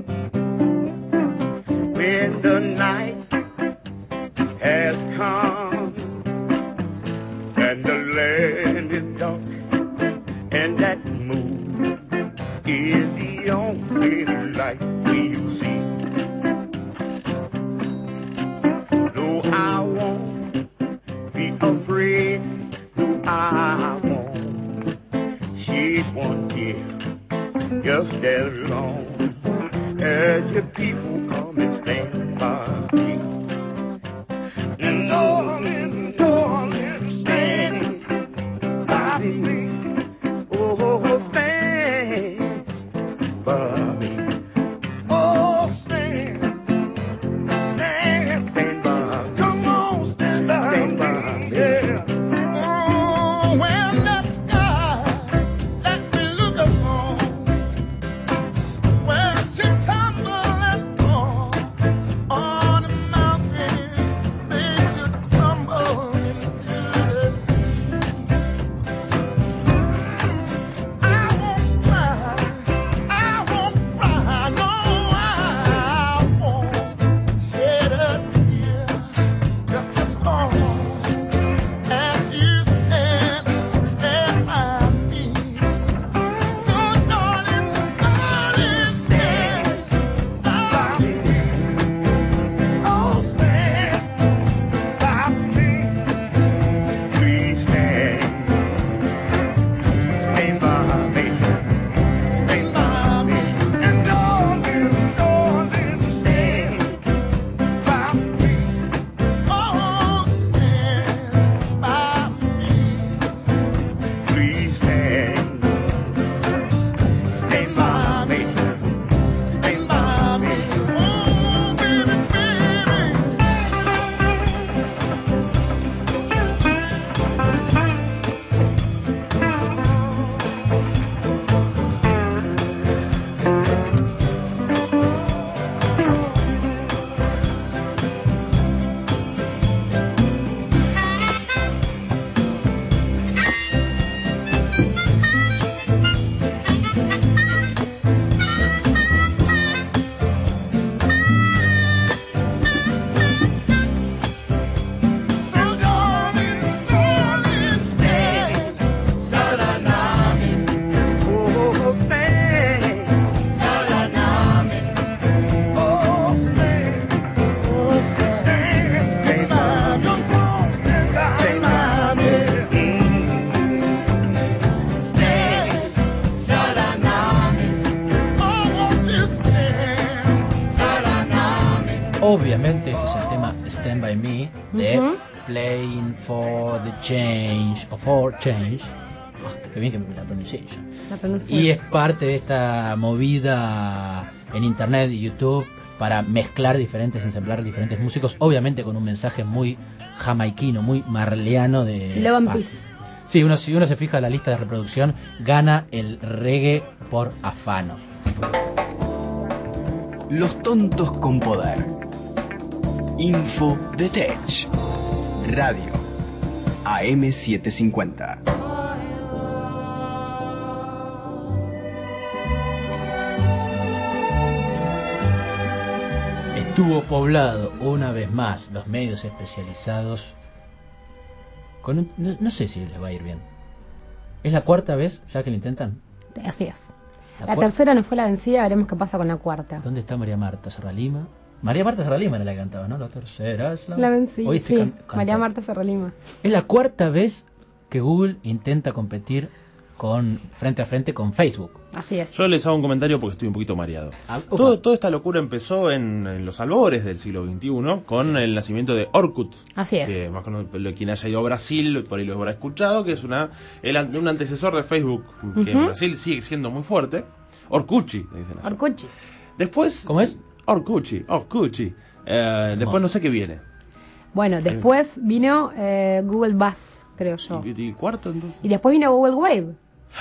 When the night has come and the land is dark and that moon is the only light you see. Though I won't be afraid, though I won't shed one tear, just as long as your people come and stand by me. And oh, de Ujú. Playing for the Change o For Change. Ah, qué bien que me la pronuncié. La pronuncié. Y es parte de esta movida en internet y YouTube para mezclar diferentes, ensamblar diferentes músicos, obviamente con un mensaje muy jamaiquino, muy marleano de Love and paz. Peace. Sí, uno, si uno se fija en la lista de reproducción, gana el reggae por afano. Los tontos con poder. Info de Tech. Radio. A M setecientos cincuenta. Estuvo poblado una vez más los medios especializados con un- no, no sé si les va a ir bien. ¿Es la cuarta vez ya que lo intentan? Así es. La La cuar- tercera no fue la vencida, veremos qué pasa con la cuarta. ¿Dónde está María Marta Serralima? María Marta Serralima era la que cantaba, ¿no? La tercera es la... La vencida, Hoy estoy sí. can- cansado. María Marta Serralima. Es la cuarta vez que Google intenta competir con frente a frente con Facebook. Así es. Yo les hago un comentario porque estoy un poquito mareado. Ah, opa. Todo, toda esta locura empezó en, en los albores del siglo veintiuno con el nacimiento de Orkut. Así es. Que más con quien haya ido a Brasil, por ahí lo habrá escuchado, que es una el, an- un antecesor de Facebook que en Ujú. Brasil sigue siendo muy fuerte. Orkuchi, le dicen allá. Orkuchi. Después... ¿Cómo es? Orkuchi, Orkuchi. Eh, después no sé qué viene. Bueno, después vino eh, Google Buzz, creo yo. ¿Y, y cuarto entonces? Y después vino Google Wave.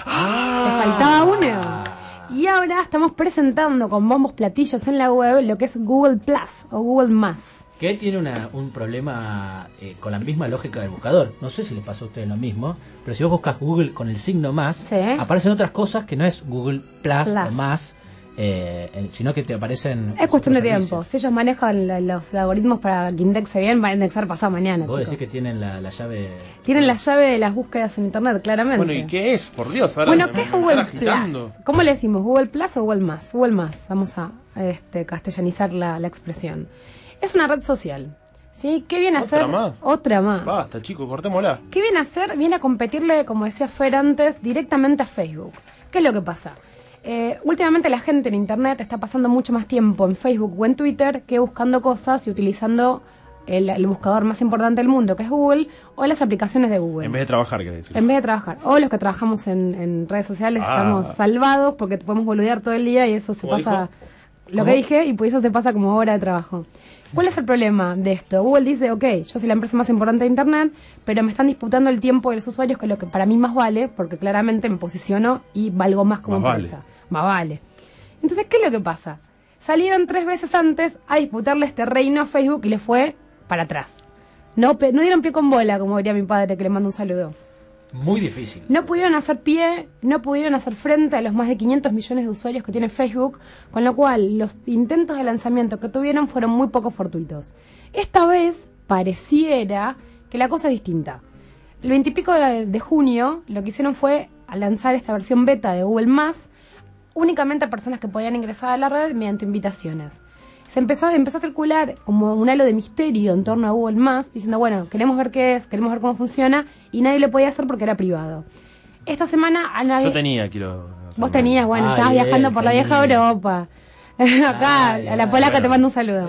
¡Ah! Te faltaba uno. Y ahora estamos presentando con bombos platillos en la web lo que es Google Plus o Google Más. Que tiene una, un problema eh, con la misma lógica del buscador. No sé si les pasó a ustedes lo mismo, pero si vos buscas Google con el signo más, Sí. aparecen otras cosas que no es Google Plus, Plus. o más, eh, eh, sino que te aparecen... Es cuestión de otros tiempo. servicios. Si ellos manejan la- los algoritmos para que indexe bien, van a indexar pasado mañana, Vos chicos. decís que tienen la, la llave... Tienen la llave de las búsquedas en internet, claramente. Bueno, ¿y qué es? Por Dios, ahora Bueno, me- ¿qué es me Google están agitando. Plus? ¿Cómo le decimos? ¿Google Plus o Google Más? Google Más, vamos a este, castellanizar la, la expresión. Es una red social, ¿sí? ¿Qué viene a ¿Otra hacer? más? Otra más. Basta, chicos, cortémosla. ¿Qué viene a hacer? Viene a competirle, como decía Fer antes, directamente a Facebook. ¿Qué es lo que pasa? Eh, últimamente la gente en internet está pasando mucho más tiempo en Facebook o en Twitter que buscando cosas y utilizando el, el buscador más importante del mundo, que es Google, o las aplicaciones de Google. En vez de trabajar, querés decir. En vez de trabajar. O los que trabajamos en, en redes sociales Ah. estamos salvados porque podemos boludear todo el día y eso se ¿Cómo pasa... dijo? Lo ¿Cómo? que dije, y pues eso se pasa como hora de trabajo. ¿Cuál es el problema de esto? Google dice, ok, yo soy la empresa más importante de Internet, pero me están disputando el tiempo de los usuarios, que es lo que para mí más vale, porque claramente me posiciono y valgo más como Más empresa. vale. Más vale. Entonces, ¿qué es lo que pasa? Salieron tres veces antes a disputarle este reino a Facebook y le fue para atrás. No, pe- no dieron pie con bola, como diría mi padre, que le mando un saludo. Muy difícil. No pudieron hacer pie, no pudieron hacer frente a los más de quinientos millones de usuarios que tiene Facebook, con lo cual los intentos de lanzamiento que tuvieron fueron muy poco fortuitos. Esta vez pareciera que la cosa es distinta. El veintipico de, de junio lo que hicieron fue a lanzar esta versión beta de Google Más únicamente a personas que podían ingresar a la red mediante invitaciones. Se empezó, empezó a circular como un halo de misterio en torno a Google Más, diciendo, bueno, queremos ver qué es, queremos ver cómo funciona, y nadie lo podía hacer porque era privado. Esta semana... a nadie- Yo tenía, quiero... Vos tenías, bueno, Ay, estabas viajando él por la vieja tenía. Europa. Acá, Ay, a la ay, polaca bueno. te mando un saludo.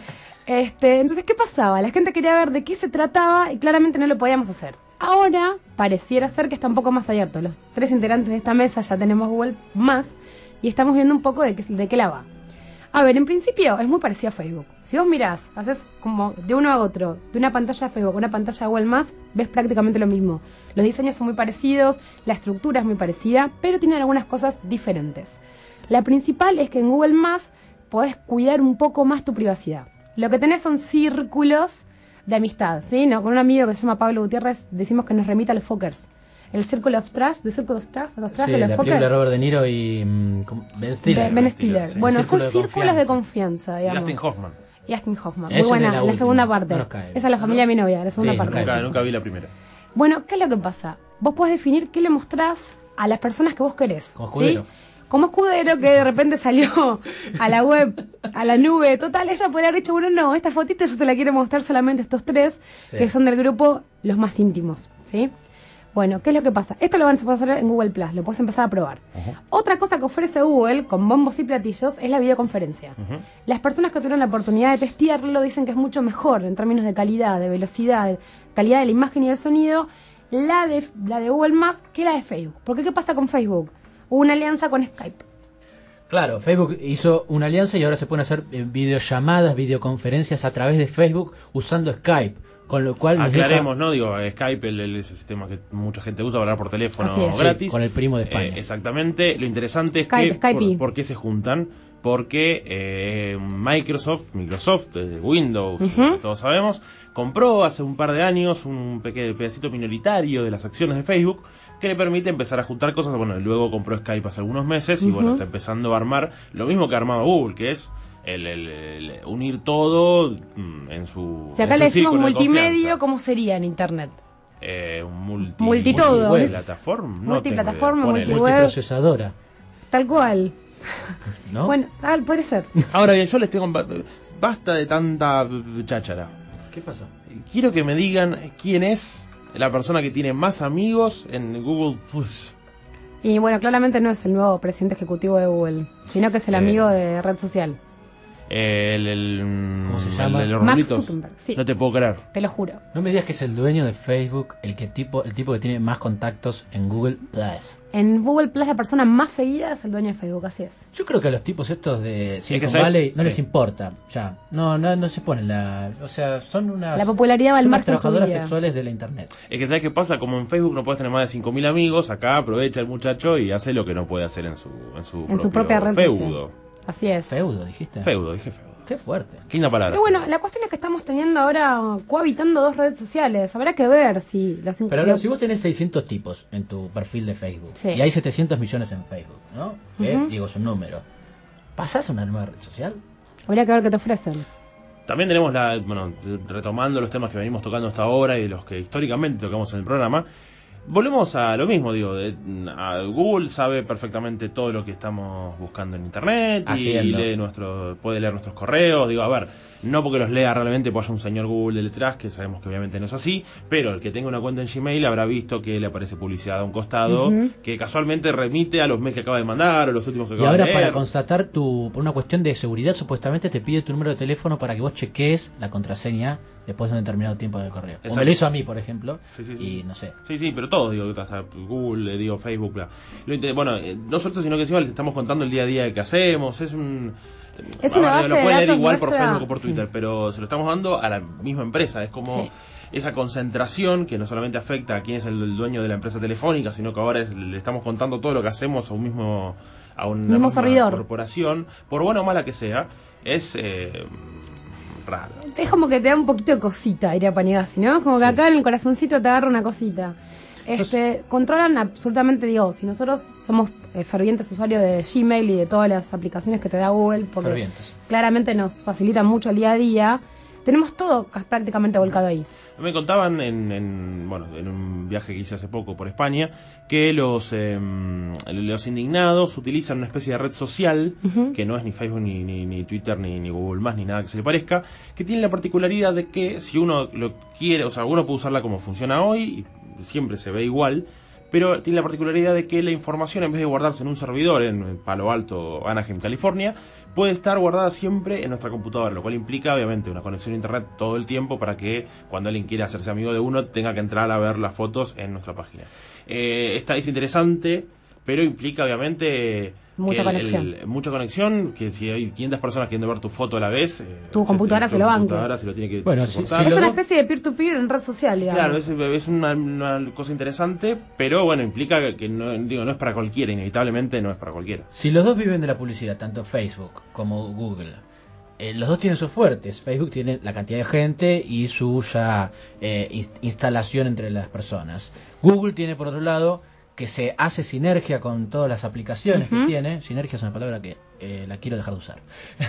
Este, entonces, ¿qué pasaba? La gente quería ver de qué se trataba y claramente no lo podíamos hacer. Ahora, pareciera ser que está un poco más abierto. Los tres integrantes de esta mesa ya tenemos Google Más y estamos viendo un poco de qué, de qué la va. A ver, en principio es muy parecido a Facebook. Si vos mirás, haces como de uno a otro, de una pantalla de Facebook a una pantalla de Google Más, ves prácticamente lo mismo. Los diseños son muy parecidos, la estructura es muy parecida, pero tienen algunas cosas diferentes. La principal es que en Google Más podés cuidar un poco más tu privacidad. Lo que tenés son círculos de amistad, ¿sí? ¿No? Con un amigo que se llama Pablo Gutiérrez decimos que nos remita a los Fockers. El Circle of Trust, de Circle of Trust, of Trust Sí, de los la Fockers. película de Robert De Niro y mm, ¿cómo? Ben Stiller. Ben Stiller. sí. Bueno, El son círculo de círculos de confianza, Y digamos. Dustin Hoffman. Y Dustin Hoffman. Ese Muy buena, de la la, última, segunda parte. no nos cae. Esa es la familia de mi novia, la segunda Sí, parte. Nunca, nunca vi la primera. Bueno, ¿qué es lo que pasa? Vos podés definir qué le mostrás a las personas que vos querés. Como ¿sí? escudero. Como escudero que de repente salió a la web, a la nube. Total, ella podría haber dicho, bueno, no, esta fotita yo se la quiero mostrar solamente a estos tres, Sí. que son del grupo los más íntimos, ¿sí? Bueno, ¿qué es lo que pasa? Esto lo van a poder hacer en Google Plus, lo puedes empezar a probar. Uh-huh. Otra cosa que ofrece Google con bombos y platillos es la videoconferencia. Uh-huh. Las personas que tuvieron la oportunidad de testearlo dicen que es mucho mejor en términos de calidad, de velocidad, de calidad de la imagen y del sonido, la de, la de Google Más que la de Facebook. Porque ¿qué pasa con Facebook? Hubo una alianza con Skype. Claro, Facebook hizo una alianza y ahora se pueden hacer eh, videollamadas, videoconferencias a través de Facebook usando Skype. Con lo cual aclaremos, deja... ¿no? Digo, Skype, el, el, ese sistema que mucha gente usa para hablar por teléfono gratis. Sí, con el primo de España. Eh, exactamente. Lo interesante es Skype, que, Skype. Por, ¿por qué se juntan? Porque eh, Microsoft, Microsoft, eh, Windows, uh-huh. todos sabemos, compró hace un par de años un pequeño pedacito minoritario de las acciones de Facebook que le permite empezar a juntar cosas. Bueno, luego compró Skype hace algunos meses y uh-huh. bueno, está empezando a armar lo mismo que armaba Google, que es El, el, el unir todo en su Si acá en le su decimos de multimedio, ¿cómo sería en internet? Eh, un multi, multitodo. Multiplataforma. No multiplataforma, multiweb. Multiprocesadora. Tal cual. ¿No? Bueno, ah, puede ser. Ahora bien, yo les tengo... Basta de tanta cháchara. ¿Qué pasó? Quiero que me digan quién es la persona que tiene más amigos en Google Plus. Y bueno, claramente no es el nuevo presidente ejecutivo de Google, sino que es el eh. amigo de red social. El, el, ¿Cómo se llama? El de los Mark rulitos. Zuckerberg, sí. No te puedo creer. Te lo juro. No me digas que es el dueño de Facebook, el que tipo el tipo que tiene más contactos en Google Plus. En Google Plus la persona más seguida es el dueño de Facebook, así es. Yo creo que a los tipos estos de Silicon es que Valley no sí. les importa, ya. No, no, no se ponen la, o sea, son unas la popularidad va al margen trabajadoras sexuales de la internet. Es que sabes qué pasa, como en Facebook no puedes tener más de cinco mil amigos, acá aprovecha el muchacho y hace lo que no puede hacer en su en su, en su propia red feudo. social. Así es. Feudo, dijiste. Feudo, dije feudo. Qué fuerte. Qué linda palabra. Pero bueno, la cuestión es que estamos teniendo ahora cohabitando dos redes sociales. Habrá que ver si los Pero ahora, si vos tenés seiscientos tipos en tu perfil de Facebook sí. y hay setecientos millones en Facebook, ¿no? Que uh-huh. digo, es un número. ¿Pasás a una nueva red social? Habría que ver qué te ofrecen. También tenemos la, bueno, retomando los temas que venimos tocando hasta ahora y de los que históricamente tocamos en el programa. Volvemos a lo mismo, digo, de, a Google sabe perfectamente todo lo que estamos buscando en internet y, y lee nuestro, puede leer nuestros correos, digo, a ver, no porque los lea realmente pues haya un señor Google de detrás, que sabemos que obviamente no es así, pero el que tenga una cuenta en Gmail habrá visto que le aparece publicidad a un costado, uh-huh. que casualmente remite a los mails que acaba de mandar o los últimos que acaba de leer. Y ahora para constatar tu, por una cuestión de seguridad, supuestamente te pide tu número de teléfono para que vos cheques la contraseña después de un determinado tiempo del correo. Exacto. O me lo hizo a mí, por ejemplo, sí, sí, sí, y sí. no sé. Sí, sí, pero todos, digo, hasta Google, digo, Facebook, bla. Lo, bueno, no nosotros, sino que encima les estamos contando el día a día que hacemos, es un... Es una base lo de pueden leer datos igual nuestra... por Facebook o por Twitter, sí. pero se lo estamos dando a la misma empresa, es como... Sí. Esa concentración que no solamente afecta a quién es el dueño de la empresa telefónica, sino que ahora es, le estamos contando todo lo que hacemos a un mismo... a una mismo servidor. Corporación, por buena o mala que sea, es... Eh, raro. Es como que te da un poquito de cosita, iría Panigasi, ¿no? Como que sí. acá en el corazoncito te agarra una cosita. Este, controlan absolutamente, digo, si nosotros somos eh, fervientes usuarios de Gmail y de todas las aplicaciones que te da Google, porque fervientes. Claramente nos facilitan mucho el día a día, tenemos todo prácticamente volcado ahí. Me contaban en, en bueno en un viaje que hice hace poco por España que los eh, los indignados utilizan una especie de red social uh-huh. que no es ni Facebook ni, ni, ni Twitter ni, ni Google Más ni nada que se le parezca, que tiene la particularidad de que si uno lo quiere, o sea, uno puede usarla como funciona hoy, siempre se ve igual, pero tiene la particularidad de que la información, en vez de guardarse en un servidor en Palo Alto, Anaheim, California, puede estar guardada siempre en nuestra computadora, lo cual implica obviamente una conexión a internet todo el tiempo para que cuando alguien quiera hacerse amigo de uno tenga que entrar a ver las fotos en nuestra página. Eh, esta es interesante, pero implica obviamente mucha el, conexión. El, mucha conexión, que si hay quinientas personas queriendo ver tu foto a la vez, eh, tu computadora se, se lo banque. Se lo tiene que bueno, si, si es lo una do... especie de peer-to-peer en red social, digamos. Claro, es, es una, una cosa interesante, pero bueno, implica que no, digo, no es para cualquiera, inevitablemente no es para cualquiera. Si los dos viven de la publicidad, tanto Facebook como Google, eh, los dos tienen sus fuertes. Facebook tiene la cantidad de gente y su ya eh, inst- instalación entre las personas. Google tiene, por otro lado, que se hace sinergia con todas las aplicaciones uh-huh. que tiene. Sinergia es una palabra que eh, la quiero dejar de usar.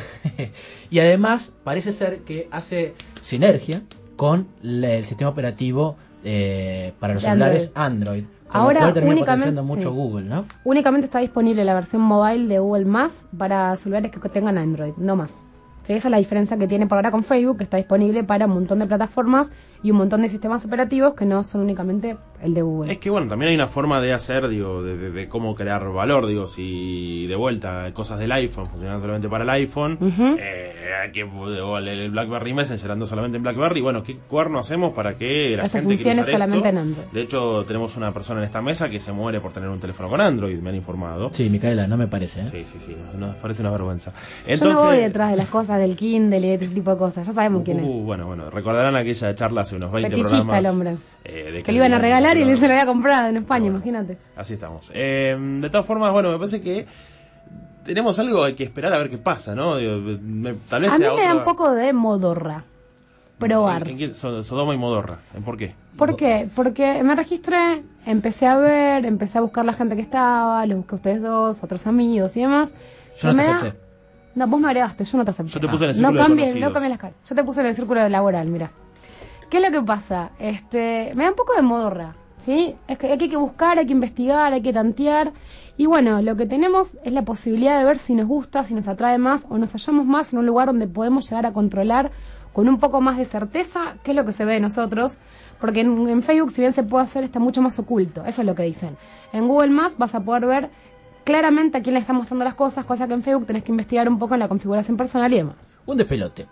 Y además parece ser que hace sinergia con la, el sistema operativo eh, para los celulares Android. Ahora lo cual termina únicamente, potenciando mucho sí. Google, ¿no? Únicamente está disponible la versión mobile de Google Más para celulares que tengan Android, no más. Sí, esa es la diferencia que tiene por ahora con Facebook, que está disponible para un montón de plataformas y un montón de sistemas operativos que no son únicamente el de Google. Es que bueno, también hay una forma de hacer, digo, de, de, de cómo crear valor, digo, si de vuelta cosas del iPhone funcionan solamente para el iPhone, uh-huh. eh, que, o el, el BlackBerry Messenger anda solamente en BlackBerry, bueno, ¿qué cuerno hacemos para que la esto gente funcione quiera usar solamente esto? en Android? De hecho, tenemos una persona en esta mesa que se muere por tener un teléfono con Android, me han informado. Sí, Micaela, no me parece, ¿eh? Sí, sí, sí, nos parece una vergüenza. Entonces, yo no voy detrás de las cosas del Kindle y de ese tipo de cosas, ya sabemos uh, quién es. Bueno, bueno, recordarán aquella charla hace unos veinte Fetichista programas. el hombre. Eh, de que le iban a regalar y él se lo había comprado en España, bueno, imagínate. Así estamos. Eh, de todas formas, bueno, me parece que tenemos algo, hay que esperar a ver qué pasa, ¿no? Me, tal vez a sea mí me otra... da un poco de modorra probar. ¿En, en, en Sodoma y Modorra? ¿En por qué? ¿Por qué? Porque me registré, empecé a ver, empecé a buscar la gente que estaba, los busqué a ustedes dos, otros amigos y demás. Yo no te acepté. Da... No, vos me agregaste, yo no te acepté. Yo te puse en el círculo no cambies, de no cambies las caras. Yo te puse en el círculo laboral, mira. ¿Qué es lo que pasa? Este, me da un poco de modorra, ¿sí? Es que hay que buscar, hay que investigar, hay que tantear. Y bueno, lo que tenemos es la posibilidad de ver si nos gusta, si nos atrae más o nos hallamos más en un lugar donde podemos llegar a controlar con un poco más de certeza qué es lo que se ve de nosotros. Porque en, en Facebook, si bien se puede hacer, está mucho más oculto. Eso es lo que dicen. En Google Maps vas a poder ver claramente a quién le está mostrando las cosas, cosa que en Facebook tenés que investigar un poco en la configuración personal y demás. Un despelote.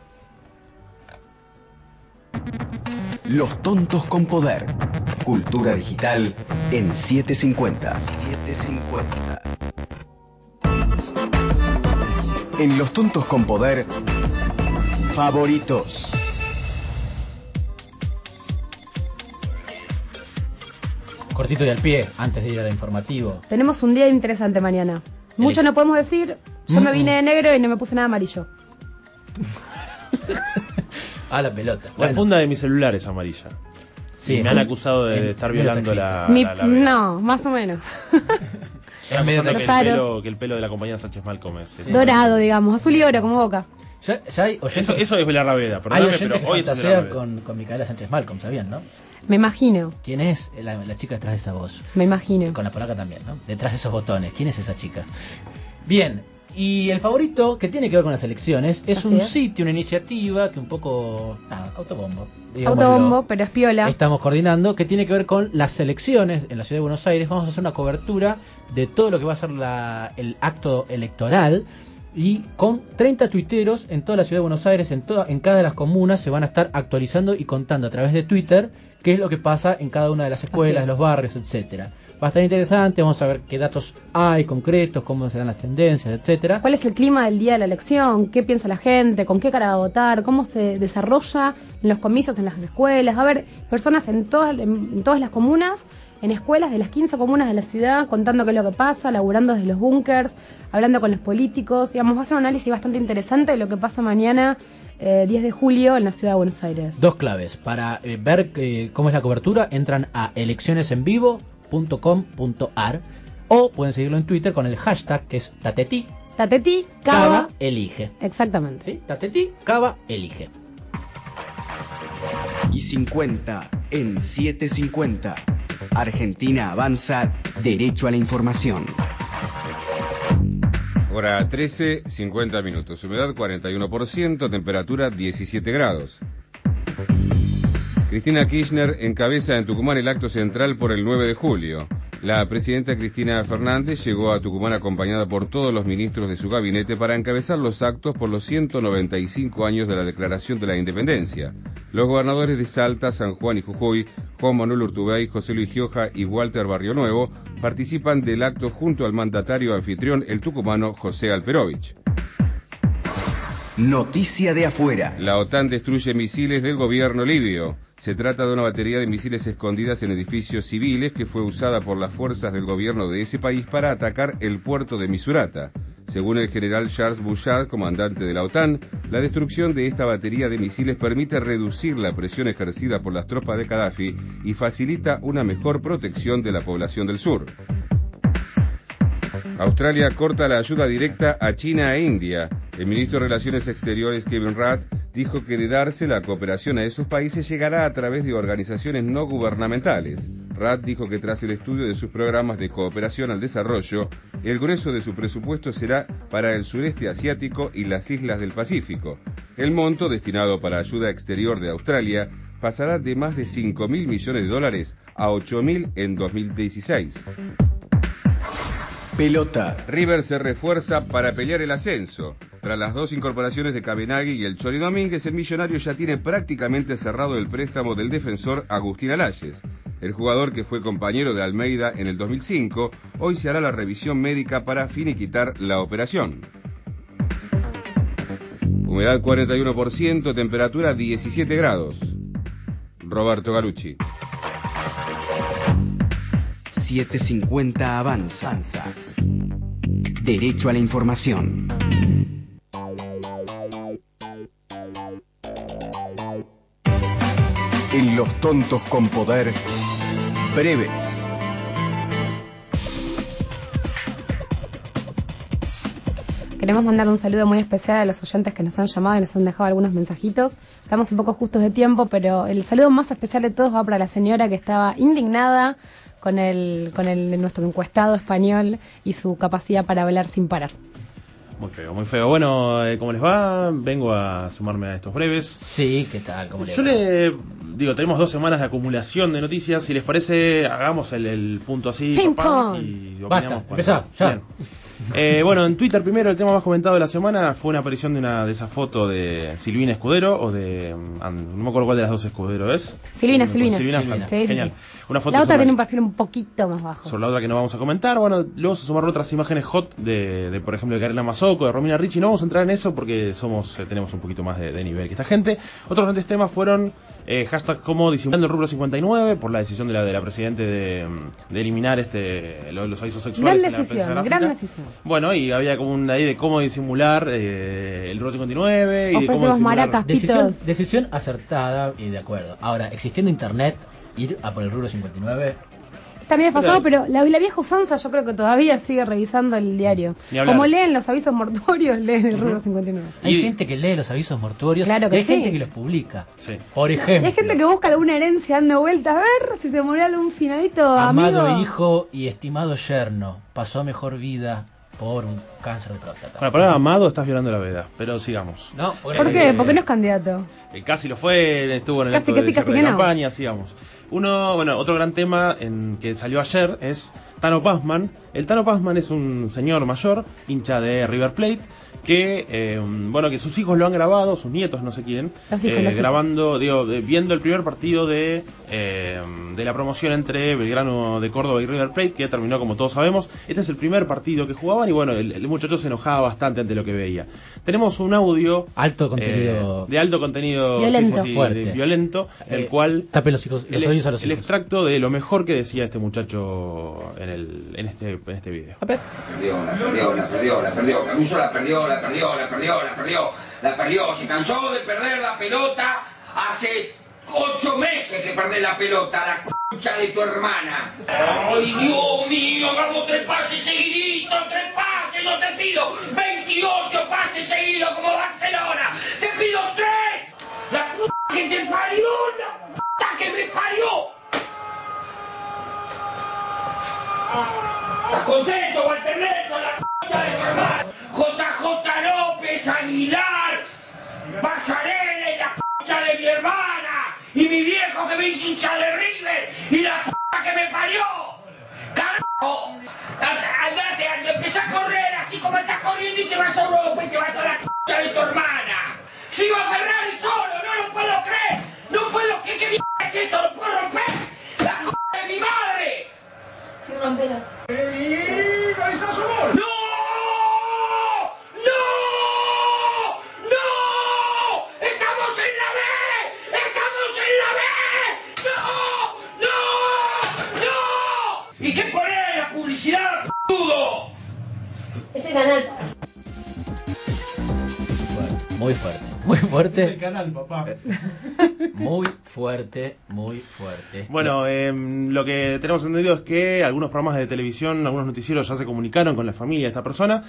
Los tontos con poder. Cultura digital en setecientos cincuenta. setecientos cincuenta. En Los tontos con poder, favoritos. Cortito y al pie, antes de ir al informativo. Tenemos un día interesante mañana. Mucho no podemos decir. Yo mm. me vine de negro y no me puse nada amarillo. A la pelota. La Bueno. funda de mi celular es amarilla. Sí, me han acusado de en, estar violando la, mi, la, la No, más o menos. Es medio que, el pelo, que el pelo de la compañía Sánchez Malcom es, es dorado, digamos, azul y oro como Boca. Ya, ya hay oyentes, eso, eso es la Raveda, hay oyentes pero que hoy fantasean con, con Micaela Sánchez Malcom, ¿sabían, no? Me imagino. ¿Quién es la, la chica detrás de esa voz? Me imagino. Y con la polaca también, ¿no? Detrás de esos botones. ¿Quién es esa chica? Bien, y el favorito, que tiene que ver con las elecciones, es Así un es. sitio, una iniciativa que un poco... Ah, autobombo. Autobombo, pero es piola. Estamos coordinando, que tiene que ver con las elecciones en la ciudad de Buenos Aires. Vamos a hacer una cobertura de todo lo que va a ser la, el acto electoral. Y con treinta tuiteros en toda la ciudad de Buenos Aires, en, toda, en cada de las comunas, se van a estar actualizando y contando a través de Twitter qué es lo que pasa en cada una de las escuelas, los barrios, etcétera. Va a estar interesante, vamos a ver qué datos hay concretos, cómo se dan las tendencias, etcétera. ¿Cuál es el clima del día de la elección? ¿Qué piensa la gente? ¿Con qué cara va a votar? ¿Cómo se desarrolla en los comicios en las escuelas? Va a haber personas en todas, en todas las comunas, en escuelas de las quince comunas de la ciudad, contando qué es lo que pasa, laburando desde los búnkers, hablando con los políticos. Digamos, va a ser un análisis bastante interesante de lo que pasa mañana, eh, diez de julio, en la ciudad de Buenos Aires. Dos claves. Para eh, ver eh, cómo es la cobertura, entran a elecciones en vivo punto com punto ar o pueden seguirlo en Twitter con el hashtag que es Tatetí. Tatetí, Cava, Cava elige. Exactamente. ¿Sí? Tatetí, Cava elige. Y cincuenta en setecientos cincuenta. Argentina avanza derecho a la información. Hora trece, cincuenta minutos. Humedad cuarenta y uno por ciento, temperatura diecisiete grados. Cristina Kirchner encabeza en Tucumán el acto central por el nueve de julio. La presidenta Cristina Fernández llegó a Tucumán acompañada por todos los ministros de su gabinete para encabezar los actos por los ciento noventa y cinco años de la Declaración de la Independencia. Los gobernadores de Salta, San Juan y Jujuy, Juan Manuel Urtubey, José Luis Gioja y Walter Barrio Nuevo, participan del acto junto al mandatario anfitrión, el tucumano José Alperovich. Noticia de afuera. La OTAN destruye misiles del gobierno libio. Se trata de una batería de misiles escondidas en edificios civiles que fue usada por las fuerzas del gobierno de ese país para atacar el puerto de Misurata. Según el general Charles Bouchard, comandante de la OTAN, la destrucción de esta batería de misiles permite reducir la presión ejercida por las tropas de Gaddafi y facilita una mejor protección de la población del sur. Australia corta la ayuda directa a China e India. El ministro de Relaciones Exteriores, Kevin Rudd, dijo que de darse la cooperación a esos países llegará a través de organizaciones no gubernamentales. Rudd dijo que tras el estudio de sus programas de cooperación al desarrollo, el grueso de su presupuesto será para el sureste asiático y las islas del Pacífico. El monto destinado para ayuda exterior de Australia pasará de más de cinco mil millones de dólares a ocho mil en dos mil dieciséis. Pelota. River se refuerza para pelear el ascenso. Tras las dos incorporaciones de Cabenagui y el Chori Domínguez, el millonario ya tiene prácticamente cerrado el préstamo del defensor Agustín Alayes. El jugador, que fue compañero de Almeida en el dos mil cinco, hoy se hará la revisión médica para finiquitar la operación. Humedad cuarenta y uno por ciento, temperatura diecisiete grados. Roberto Galucci. setecientos cincuenta avanza. Derecho a la información. En Los Tontos con Poder, breves. Queremos mandar un saludo muy especial a los oyentes que nos han llamado y nos han dejado algunos mensajitos. Estamos un poco justos de tiempo, pero el saludo más especial de todos va para la señora que estaba indignada con el con el nuestro encuestado español y su capacidad para hablar sin parar. Muy feo, muy feo. Bueno, eh, ¿cómo les va? Vengo a sumarme a estos breves. Sí, ¿qué tal? ¿Cómo les Yo va? le digo, tenemos dos semanas de acumulación de noticias. Si les parece, hagamos el, el punto así. Ping papá, pong. Y Basta, opinamos cuando- empezá, ya. Bien. Eh, bueno, en Twitter primero el tema más comentado de la semana fue una aparición de una de esa foto de Silvina Escudero o de um, no me acuerdo cuál de las dos Escudero es. Silvina, Silvina. Silvina, Silvina. Sí, sí, genial. sí. Una foto La otra sobre- tiene un perfil un poquito más bajo. sobre la otra que no vamos a comentar. Bueno, luego se sumaron otras imágenes hot de, de por ejemplo, de Karina Mazzocco, de Romina Ricci. No vamos a entrar en eso porque somos eh, tenemos un poquito más de, de nivel que esta gente. Otros grandes temas fueron eh, hashtag como disimulando el rubro cincuenta y nueve por la decisión de la de la Presidente de, de eliminar este lo- los avisos Gran sexuales en la decisión, prensa gráfica. gran decisión. Bueno, y había como una idea de cómo disimular eh, el rubro cincuenta y nueve y de cómo Ofrecemos disimular... maracas, Decisión, pitos. decisión acertada y de acuerdo. Ahora, existiendo internet, ir a por el rubro cincuenta y nueve. Está bien pasado, pero la, la vieja usanza yo creo que todavía sigue revisando el diario. Ni hablar. Como leen los avisos mortuorios, leen el rubro cincuenta y nueve. Hay gente que lee los avisos mortuorios Claro que y hay sí. gente que los publica. Sí. Por Y ejemplo, hay gente que busca alguna herencia dando vueltas, a ver si se murió algún finadito amado amigo. hijo y estimado yerno pasó a mejor vida por un cáncer de próstata. Bueno, para Amado estás violando la veda, pero sigamos. No, ¿Por qué? Porque no es candidato. Eh, casi lo fue, estuvo en el Casi, acto casi, de cierre casi de que no. campaña, sigamos. Uno, bueno, otro gran tema en que salió ayer es Tano Pazman. El Tano Pazman es un señor mayor, hincha de River Plate, que, eh, bueno, que sus hijos lo han grabado, sus nietos, no sé quién, Los hijos, eh, los hijos. grabando, digo, de- viendo el primer partido de, eh, de la promoción entre Belgrano de Córdoba y River Plate, que terminó como todos sabemos. Este es el primer partido que jugaban y bueno, el, el muchacho se enojaba bastante ante lo que veía. Tenemos un audio Alto contenido. eh, de alto contenido Violento. sí, sí, sí, Fuerte. de- violento, el Eh, cual tape los hijos- los el, oídos a los el hijos. extracto de lo mejor que decía este muchacho en el en este en este video. Perdió, la perdió, la perdió, la perdió. Caruso la perdió, la perdió, la perdió, la perdió, la perdió. Se cansó de perder la pelota hace ocho meses que perdés la pelota, la concha de tu hermana. ¡Ay, Dios mío! Hagamos tres pases seguiditos, tres pases, no te pido veintiocho pases seguidos como Barcelona. ¡Te pido tres! ¡La puta que te parió! ¡La puta que me parió! ¿Estás contento, Walter Nelson, la concha de tu hermano? J J López Aguilar, Pasarela y la concha de mi hermana, y mi viejo que me hizo hincha de River, y la puta que me parió. ¡Carajo! Andate, andate, empezá a correr así como estás corriendo y te vas a Europa y te vas a la concha de tu hermana. Sigo a Ferrari solo, no lo puedo creer, no puedo, ¿qué, qué mierda es esto? ¿Lo puedo romper? ¡La concha de mi madre! Sí, rompelo. ¡No! ¡No! ¡No! ¡Estamos en la B! ¡Estamos en la B! ¡No! ¡No! ¡No! ¿Y qué poner en la publicidad, p***udo? Es el canal. Muy fuerte, muy fuerte. El canal, papá. Muy fuerte, muy fuerte. Bueno, eh, lo que tenemos entendido es que algunos programas de televisión, algunos noticieros ya se comunicaron con la familia de esta persona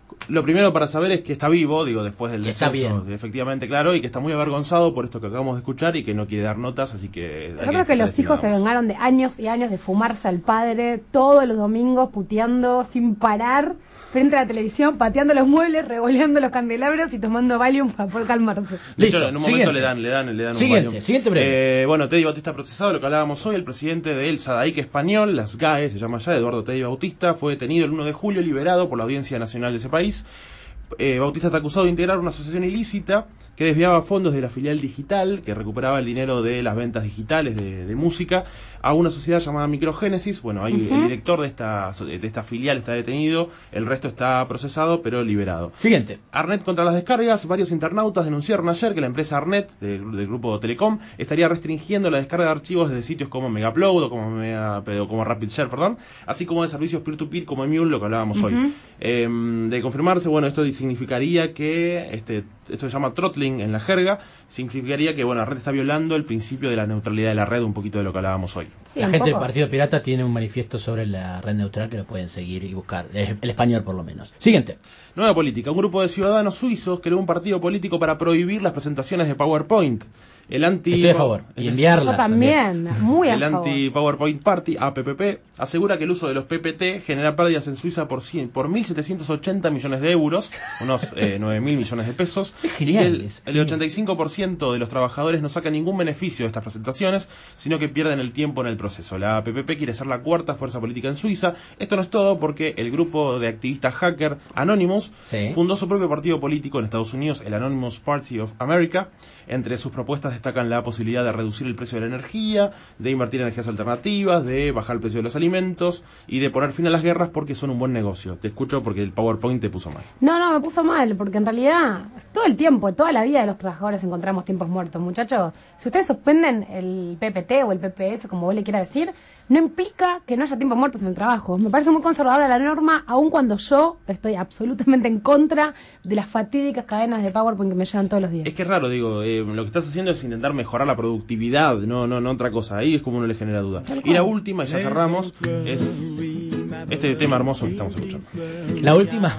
Lo primero para saber es que está vivo, digo, después del Que está descenso, bien. efectivamente, claro, y que está muy avergonzado por esto que acabamos de escuchar y que no quiere dar notas, así que... Yo creo que los hijos se vengaron de años y años de fumarse al padre todos los domingos, puteando sin parar, frente a la televisión, pateando los muebles, revoleando los candelabros y tomando Valium para poder calmarse. De hecho, en un momento le dan, le dan, le dan un Siguiente, Valium. siguiente breve. Eh, bueno, Teddy Bautista procesado, lo que hablábamos hoy, el presidente del Sadaic español, las G A E se llama ya, Eduardo Teddy Bautista, fue detenido el uno de julio, liberado por la Audiencia Nacional de ese país. Eh, Bautista está acusado de integrar una asociación ilícita que desviaba fondos de la filial digital, que recuperaba el dinero de las ventas digitales de, de música, a una sociedad llamada Microgénesis. Bueno, ahí Uh-huh. el director de esta, de esta filial está detenido, el resto está procesado, pero liberado. Siguiente. Arnet contra las descargas. Varios internautas denunciaron ayer que la empresa Arnet, del, del grupo Telecom, estaría restringiendo la descarga de archivos desde sitios como Megaupload o como, Mega, o como RapidShare, perdón, así como de servicios peer-to-peer como Emule, lo que hablábamos Ujú. hoy. Eh, de confirmarse, bueno, esto significaría que, este, esto se llama throttling en la jerga, significaría que, bueno, la red está violando el principio de la neutralidad de la red, un poquito de lo que hablábamos hoy. Sí, la un gente poco. del Partido Pirata tiene un manifiesto sobre la red neutral que lo pueden seguir y buscar. El, el español, por lo menos. Siguiente. Nueva política. Un grupo de ciudadanos suizos creó un partido político para prohibir las presentaciones de PowerPoint. El anti Estoy a favor. Y enviarlas. Yo también, muy a El favor. anti-PowerPoint Party, A P P P, asegura que el uso de los P P T genera pérdidas en Suiza por, cien, por mil setecientos ochenta millones de euros, unos eh, nueve mil millones de pesos. Es genial, Y el, es el ochenta y cinco por ciento de los trabajadores no saca ningún beneficio de estas presentaciones, sino que pierden el tiempo en el proceso. La A P P P quiere ser la cuarta fuerza política en Suiza. Esto no es todo, porque el grupo de activistas hacker Anonymous Sí. fundó su propio partido político en Estados Unidos, el Anonymous Party of America. Entre sus propuestas destacan la posibilidad de reducir el precio de la energía, de invertir en energías alternativas, de bajar el precio de los alimentos y de poner fin a las guerras porque son un buen negocio. Te escucho porque el PowerPoint te puso mal. No, no, me puso mal, porque en realidad todo el tiempo, toda la vida de los trabajadores encontramos tiempos muertos, muchachos. Si ustedes suspenden el P P T o el P P S, como vos le quieras decir, no implica que no haya tiempos muertos en el trabajo. Me parece muy conservadora la norma, aun cuando yo estoy absolutamente en contra de las fatídicas cadenas de PowerPoint que me llevan todos los días. Es que es raro, digo, eh, lo que estás haciendo es intentar mejorar la productividad, no, no, no otra cosa. Ahí es como uno le genera duda. Y la última, y ya cerramos, es este tema hermoso que estamos escuchando. La última,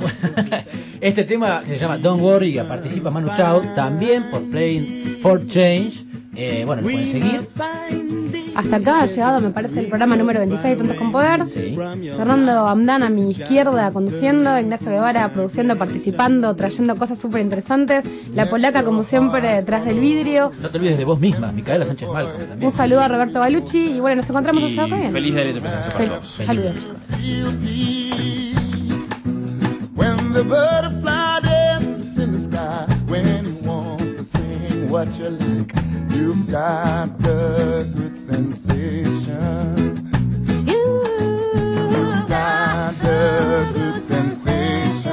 este tema que se llama Don't Worry, que participa Manu Chao, también por Playing for Change. Eh, bueno, lo pueden seguir. Hasta acá ha llegado, me parece, el programa número veintiséis de Tontos con Poder. Sí. Fernando Amdán a mi izquierda conduciendo, Ignacio Guevara produciendo, participando, trayendo cosas súper interesantes. La polaca, como siempre, detrás del vidrio. No te olvides de vos misma, Micaela Sánchez Malcom también. Un saludo a Roberto Balucci y bueno, nos encontramos el sábado que viene. Feliz Día de la Independencia para Fel- todos. Saludos, chicos. When the butterfly dances in the sky, when you want to sing what you like, you've got the good sensation. You've got the good sensation.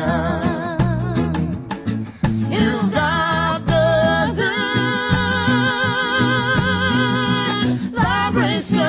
You've got the good vibration.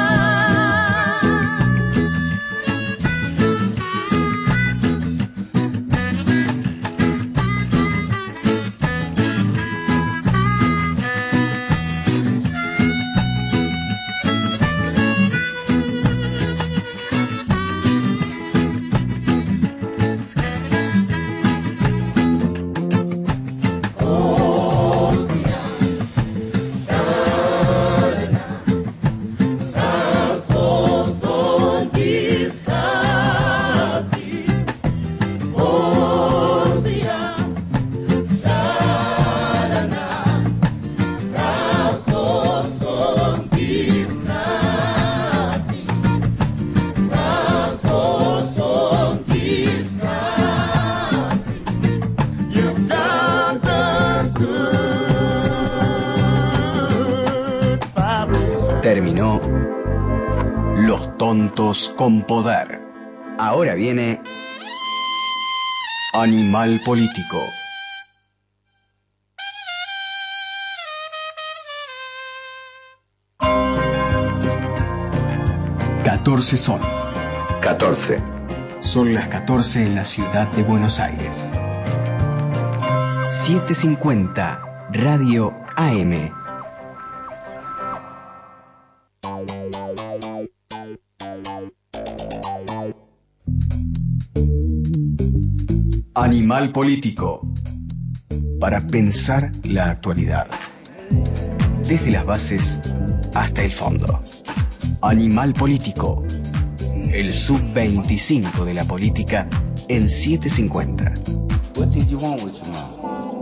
You've got the good vibration. Terminó Los Tontos con Poder. Ahora viene Animal Político. catorce son. catorce. Son las catorce en la ciudad de Buenos Aires. setecientos cincuenta Radio A M. Animal Político. Para pensar la actualidad. Desde las bases hasta el fondo. Animal Político. El sub veinticinco de la política en setecientos cincuenta. What did you want with your mom?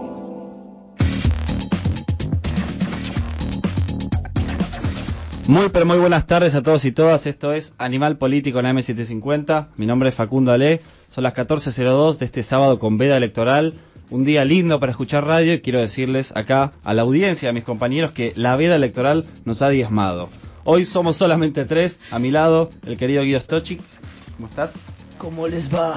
Muy pero muy buenas tardes a todos y todas, esto es Animal Político en la M setecientos cincuenta, mi nombre es Facundo Ale, son las catorce cero dos de este sábado con veda electoral, un día lindo para escuchar radio y quiero decirles acá a la audiencia, a mis compañeros, que la veda electoral nos ha diezmado. Hoy somos solamente tres, a mi lado el querido Guido Stochik, ¿cómo estás? ¿Cómo les va?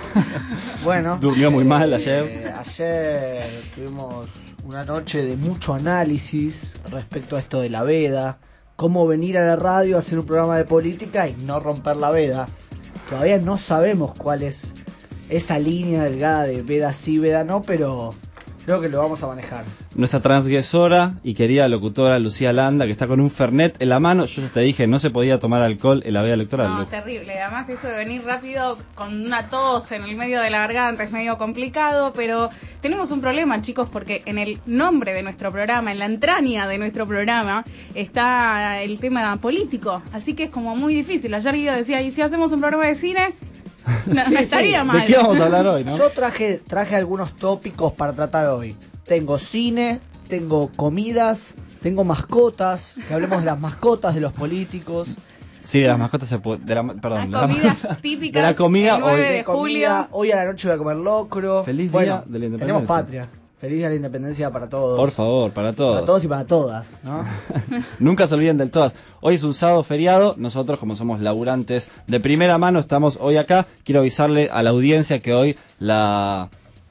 Bueno, durmió muy mal eh, ayer. Ayer tuvimos una noche de mucho análisis respecto a esto de la veda. Cómo venir a la radio a hacer un programa de política y no romper la veda. Todavía no sabemos cuál es esa línea delgada de veda sí, veda no, pero creo que lo vamos a manejar. Nuestra transgresora y querida locutora Lucía Landa, que está con un Fernet en la mano. Yo ya te dije, no se podía tomar alcohol en la veda electoral. No, Lu. terrible. Además, esto de venir rápido con una tos en el medio de la garganta es medio complicado, pero tenemos un problema, chicos, porque en el nombre de nuestro programa, en la entraña de nuestro programa, está el tema político. Así que es como muy difícil. Ayer Guido decía, ¿y si hacemos un programa de cine? No, no estaría sí. mal. ¿De qué vamos a hablar hoy, no? Yo traje, traje algunos tópicos para tratar hoy. Tengo cine, tengo comidas, tengo mascotas, que hablemos de las mascotas de los políticos. Sí, de las mascotas se puede... De la, perdón, Las comidas de la, típicas de la comida el nueve hoy. de Comida, julio. hoy a la noche voy a comer locro. Feliz bueno, día de la independencia. Tenemos patria. Feliz día de la independencia para todos. Por favor, para todos. Para todos y para todas, ¿no? Nunca se olviden del todas. Hoy es un sábado feriado. Nosotros, como somos laburantes de primera mano, estamos hoy acá. Quiero avisarle a la audiencia que hoy la...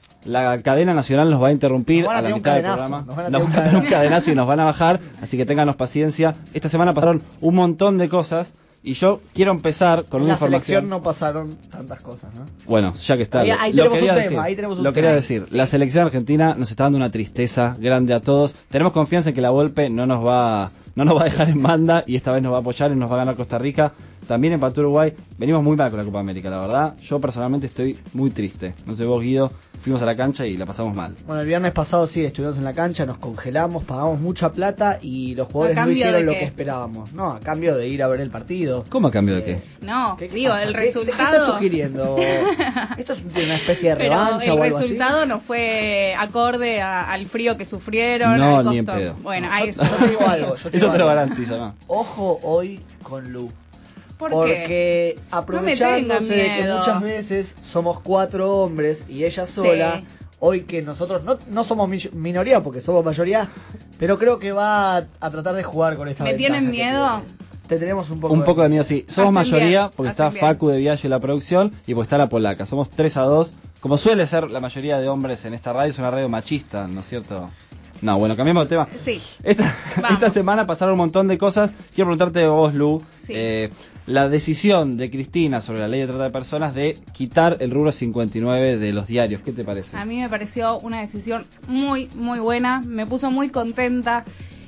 La cadena nacional nos va a interrumpir a la mitad del programa. Nos van a tener un, cadenazo. un cadenazo y nos van a bajar, así que ténganos paciencia. Esta semana pasaron un montón de cosas y yo quiero empezar con en una la información. selección no pasaron tantas cosas, ¿no? Bueno, ya que está. Ahí, ahí lo tenemos quería un decir, tema, ahí tenemos un lo tema. quería decir. Sí. La selección argentina nos está dando una tristeza grande a todos. Tenemos confianza en que la Volpe no nos va no nos va a dejar en banda y esta vez nos va a apoyar y nos va a ganar Costa Rica. También empató Uruguay. Venimos muy mal con la Copa América, la verdad. Yo personalmente estoy muy triste. No sé vos, Guido, fuimos a la cancha y la pasamos mal. Bueno, el viernes pasado sí, estuvimos en la cancha, nos congelamos, pagamos mucha plata y los jugadores no hicieron lo que esperábamos. No, a cambio de ir a ver el partido. ¿Cómo a cambio de qué? No, ¿Qué, qué digo, pasa? el ¿Qué, resultado... ¿Qué estás sugiriendo? ¿Esto es una especie de revancha Pero o el algo así? resultado no fue acorde a- al frío que sufrieron, No, al ni en costo. pedo. Bueno, No, ahí yo, eso. yo te digo algo. Yo te Eso digo te lo algo. garantizo, ¿no? Ojo hoy con Lu. ¿Por Porque qué? aprovechándose No me de tengan que miedo. muchas veces somos cuatro hombres y ella sola, Sí. hoy que nosotros no, no somos mi- minoría porque somos mayoría, pero creo que va a, a tratar de jugar con esta ¿Me ventaja tienen que miedo? tiene. Te tenemos un poco Un poco de miedo, sí. Somos Hacen mayoría bien, porque hacen está bien. Facu de Viaje en la producción y porque está la polaca. Somos tres a dos, como suele ser la mayoría de hombres en esta radio. Es una radio machista, ¿no es cierto? No, bueno, cambiamos de tema. Sí. Esta, esta semana pasaron un montón de cosas. Quiero preguntarte de vos, Lu, Sí. eh, la decisión de Cristina sobre la ley de trata de personas de quitar el rubro cincuenta y nueve de los diarios. ¿Qué te parece? A mí me pareció una decisión muy, muy buena. Me puso muy contenta.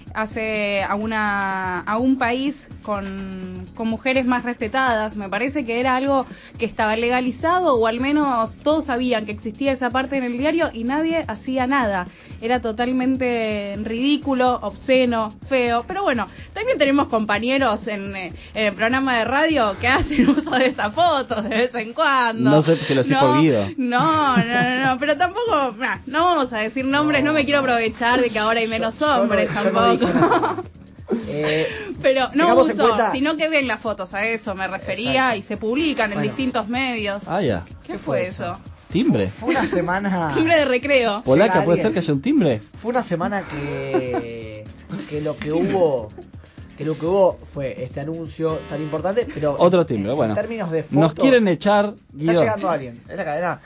Hace a una a un país con, con mujeres más respetadas. Me parece que era algo que estaba legalizado, o al menos todos sabían que existía esa parte en el diario y nadie hacía nada. Era totalmente ridículo, obsceno, feo. Pero bueno, también tenemos compañeros en, eh, en el programa de radio que hacen uso de esas fotos de vez en cuando. No sé si lo decís No, por Guido. No, no, no, no, pero tampoco, nah, no vamos a decir nombres, no, me quiero aprovechar de que ahora hay menos yo no- hombres yo no tampoco. dije nada. Eh, Pero no tengamos en uso, cuenta- sino que ven las fotos, a eso me refería. Exacto. Y se publican en Bueno. distintos medios. Ah, ya. ¿Qué, ¿Qué fue fue eso? ¿Timbre? Fue una semana... Timbre de recreo. ¿Polaca? Llega ¿Puede ser alguien. que haya un timbre? Fue una semana que, que lo que hubo que lo que hubo fue este anuncio tan importante, pero Otro timbre, en, bueno. en términos de fotos, Nos quieren echar, está Guido. llegando alguien, es la cadena.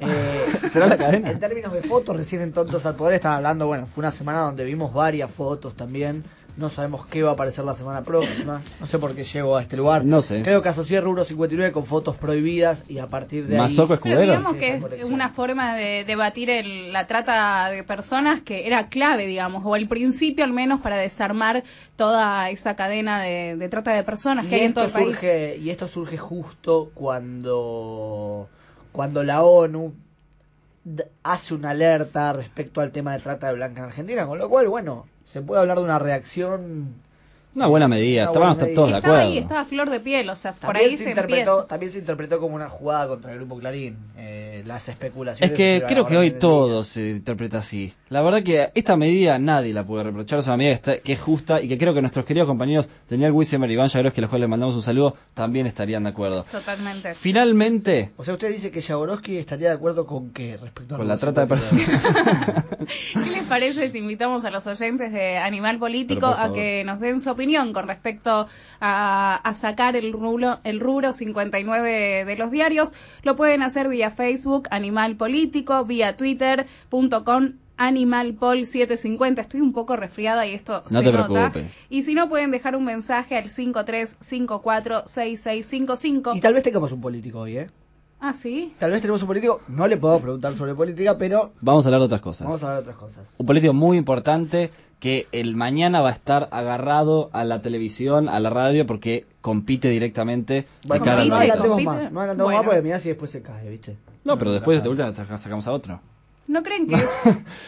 Eh, ¿Será la cadena? En términos de fotos, recién en Tontos al Poder estaban hablando, bueno, fue una semana donde vimos varias fotos también. No sabemos qué va a aparecer la semana próxima. No sé por qué llego a este lugar. No sé. Creo que asocié Rubro cincuenta y nueve con fotos prohibidas y a partir de Mazoco ahí... Escudero. Pero digamos Sí, que esa es conexión. una forma de debatir el- la trata de personas que era clave, digamos, o al principio al menos, para desarmar toda esa cadena de, de trata de personas que Y hay en esto todo el país. surge, y esto surge justo cuando, cuando la ONU d- hace una alerta respecto al tema de trata de blanca en Argentina, con lo cual, bueno, se puede hablar de una reacción. Una buena medida, Una estábamos buena todos de Estaba acuerdo. ahí, estaba a flor de piel, o sea, por También ahí se se interpretó, empieza. también se interpretó como una jugada contra el grupo Clarín. Eh, las especulaciones. Es que se creo que ahora hoy en el todo se interpreta así. La verdad que esta medida nadie la puede reprochar, es una medida que, está- que es justa y que creo que nuestros queridos compañeros Daniel Wissemer y Iván Jagroski, a los cuales les mandamos un saludo, también estarían de acuerdo. Totalmente. Finalmente, O sea, usted dice que Jaworowski estaría de acuerdo con qué respecto a con lo la trata de simpático personas. ¿Qué les parece si invitamos a los oyentes de Animal Político Pero por a favor. que nos den su opinión con respecto a, a sacar el rubro, el rubro cincuenta y nueve de los diarios? Lo pueden hacer vía Facebook, Animal Político, vía Twitter punto com, Animalpol setecientos cincuenta. Estoy un poco resfriada y esto No se te nota. preocupes. Y si no, pueden dejar un mensaje al cinco tres cinco cuatro seis seis cinco cinco. Y tal vez tengamos un político hoy, ¿eh? Ah, ¿sí? Tal vez tenemos un político, no le podemos preguntar sobre política, pero Vamos a hablar de otras cosas. vamos a hablar de otras cosas. Un político muy importante que el mañana va a estar agarrado a la televisión, a la radio, porque compite directamente Bueno, de cara al no mercado. adelantemos compite. más, no adelantemos Bueno. más porque mirá si después se cae, ¿viste? No, pero después de última sacamos a otro. ¿No creen que es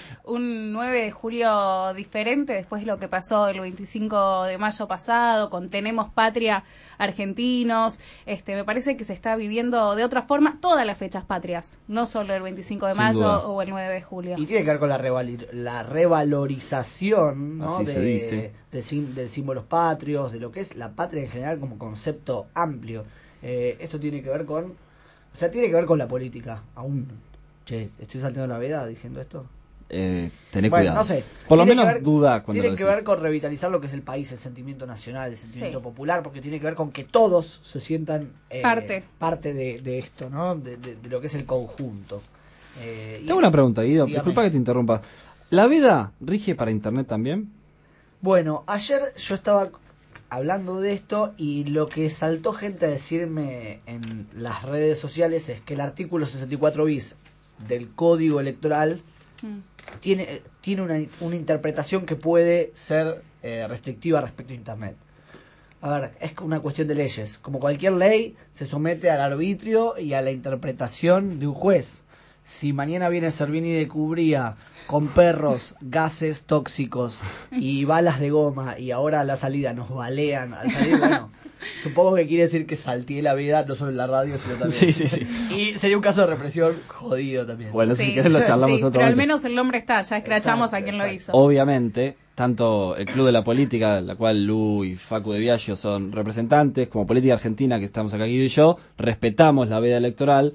un nueve de julio diferente después de lo que pasó el veinticinco de mayo pasado con Tenemos Patria argentinos? Este, me parece que se está viviendo de otra forma todas las fechas patrias, no solo el veinticinco de Sin mayo duda. o el nueve de julio. Y tiene que ver con la, revali- la revalorización, ¿no? Así de, se dice. de sim- de símbolos patrios, de lo que es la patria en general como concepto amplio. Eh, esto tiene que ver con, o sea, tiene que ver con la política. Aún, che, estoy saltando la veda diciendo esto. Eh, tené Bueno, cuidado. no sé. Por lo Tiene menos que ver- duda cuando Tiene lo que decís. ver con revitalizar lo que es el país, el sentimiento nacional, el sentimiento Sí. popular, porque tiene que ver con que todos se sientan eh, Parte. parte de, de esto, ¿no? De, de- de lo que es el conjunto. Eh, y- Tengo una pregunta, Guido. Dígame. Disculpa que te interrumpa. ¿La veda rige para internet también? Bueno, ayer yo estaba hablando de esto y lo que saltó gente a decirme en las redes sociales es que el artículo sesenta y cuatro bis del Código Electoral Mm. tiene, tiene una, una interpretación que puede ser eh, restrictiva respecto a Internet. A ver, es una cuestión de leyes. Como cualquier ley, se somete al arbitrio y a la interpretación de un juez. Si mañana viene Servini de Cubría con perros, gases tóxicos y balas de goma y ahora a la salida nos balean al salir, bueno, supongo que quiere decir que salteé la vida no solo en la radio, sino también. Sí, sí, sí. Y sería un caso de represión jodido también. Bueno, si querés lo charlamos sí, otro pero al momento. menos el nombre está, ya escrachamos a quien lo hizo. Obviamente, tanto el Club de la Política, de la cual Lu y Facu de Viaggio son representantes, como Política Argentina, que estamos acá Guido y yo, respetamos la veda electoral.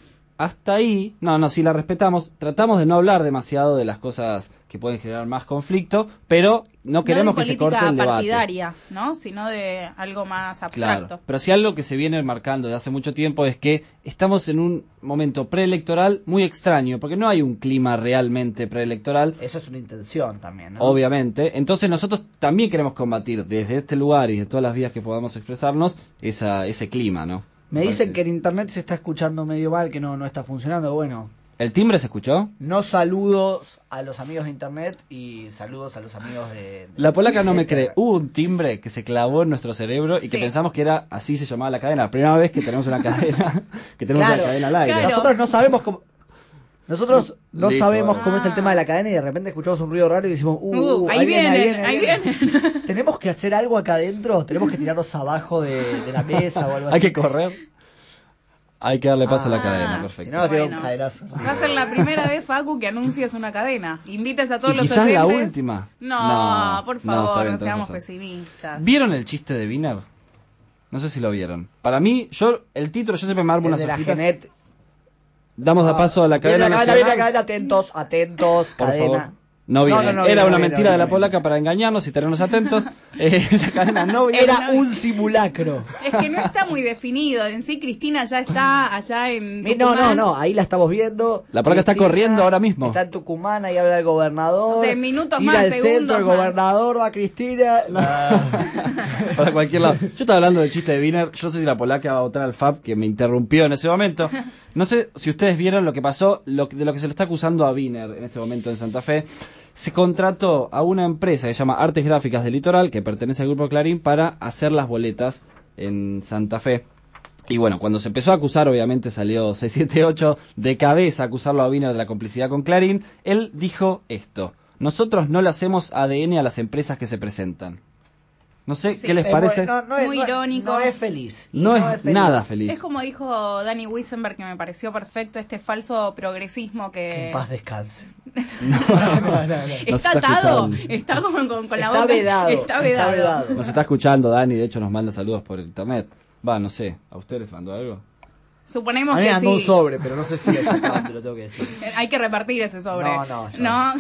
Hasta ahí, no, no, si la respetamos, tratamos de no hablar demasiado de las cosas que pueden generar más conflicto, pero no queremos no de que se corte el política debate. partidaria, ¿no? Sino de algo más abstracto. Claro, pero si algo que se viene marcando desde hace mucho tiempo es que estamos en un momento preelectoral muy extraño, porque no hay un clima realmente preelectoral. Eso es una intención también, ¿no? Obviamente. Entonces nosotros también queremos combatir desde este lugar y de todas las vías que podamos expresarnos esa, ese clima, ¿no? Me dicen que en internet se está escuchando medio mal, que no, no está funcionando. Bueno, ¿El timbre se escuchó? no saludos a los amigos de internet y saludos a los amigos de... de- La polaca no me de- cree. Hubo un timbre que se clavó en nuestro cerebro y que Sí. pensamos que era así se llamaba la cadena. La primera vez que tenemos una cadena, que tenemos Claro, una cadena al aire. Nosotros no sabemos cómo... Nosotros no Listo, sabemos vale. cómo es el tema de la cadena y de repente escuchamos un ruido raro y decimos, uh, Uh, uh, ahí vienen, ahí vienen. ¿Tenemos que hacer algo acá adentro? ¿Tenemos que tirarnos abajo de, de la mesa o algo así? Hay que correr. Hay que darle paso a la Ah, cadena, perfecto. Si no, nos tira un Bueno. cadenazo. Va a ser la primera vez, Facu, que anuncias una cadena. Invites a todos Y los quizás oyentes. la última. No, No, por no, favor, está no, bien, tenés seamos razón. pesimistas. ¿Vieron el chiste de Wiener? No sé si lo vieron. Para mí, yo el título, yo siempre me armo El unas de la hojitas. Genet. Damos a paso a la Viene cadena la cadena, nacional. viene la cadena, atentos, atentos, Por cadena. favor. No viene. No, no, no Era viene, una no viene, mentira no de la viene. polaca para engañarnos y tenernos atentos. Eh, la cadena no viene. Era un simulacro. Es que no está muy definido. En sí, Cristina ya está allá en Mi- No, no, Tucumán. no, ahí la estamos viendo. La polaca está Cristina corriendo ahora mismo. Está en Tucumán, ahí habla el gobernador. O sea, en minutos ir más, al segundos centro, el más. gobernador va a Cristina. Para cualquier lado. Yo estaba hablando del chiste de Wiener. Yo no sé si la polaca va a votar al F A P, que me interrumpió en ese momento. No sé si ustedes vieron lo que pasó, lo, que- de lo que se le está acusando a Wiener en este momento en Santa Fe. Se contrató a una empresa que se llama Artes Gráficas del Litoral, que pertenece al Grupo Clarín, para hacer las boletas en Santa Fe. Y bueno, cuando se empezó a acusar, obviamente salió seiscientos setenta y ocho de cabeza a acusarlo a Wiener de la complicidad con Clarín. Él dijo esto: nosotros no le hacemos A D N a las empresas que se presentan. No sé, Sí, ¿qué les eh, parece? bueno, no, no es, Muy no es- irónico. No es feliz. y No es nada feliz. Es como dijo Danny Weisenberg, que me pareció perfecto, este falso progresismo que... Que en paz descanse. Está atado, está con, con, con la Está boca... vedado, está vedado. está vedado. Nos está escuchando Dani, de hecho nos manda saludos por internet. Va, no sé, ¿a ustedes les mandó algo? Suponemos A mí me que mandó un sí. sobre, pero no sé si exactamente lo tengo que decir. Hay que repartir ese sobre. No, no, yo- No.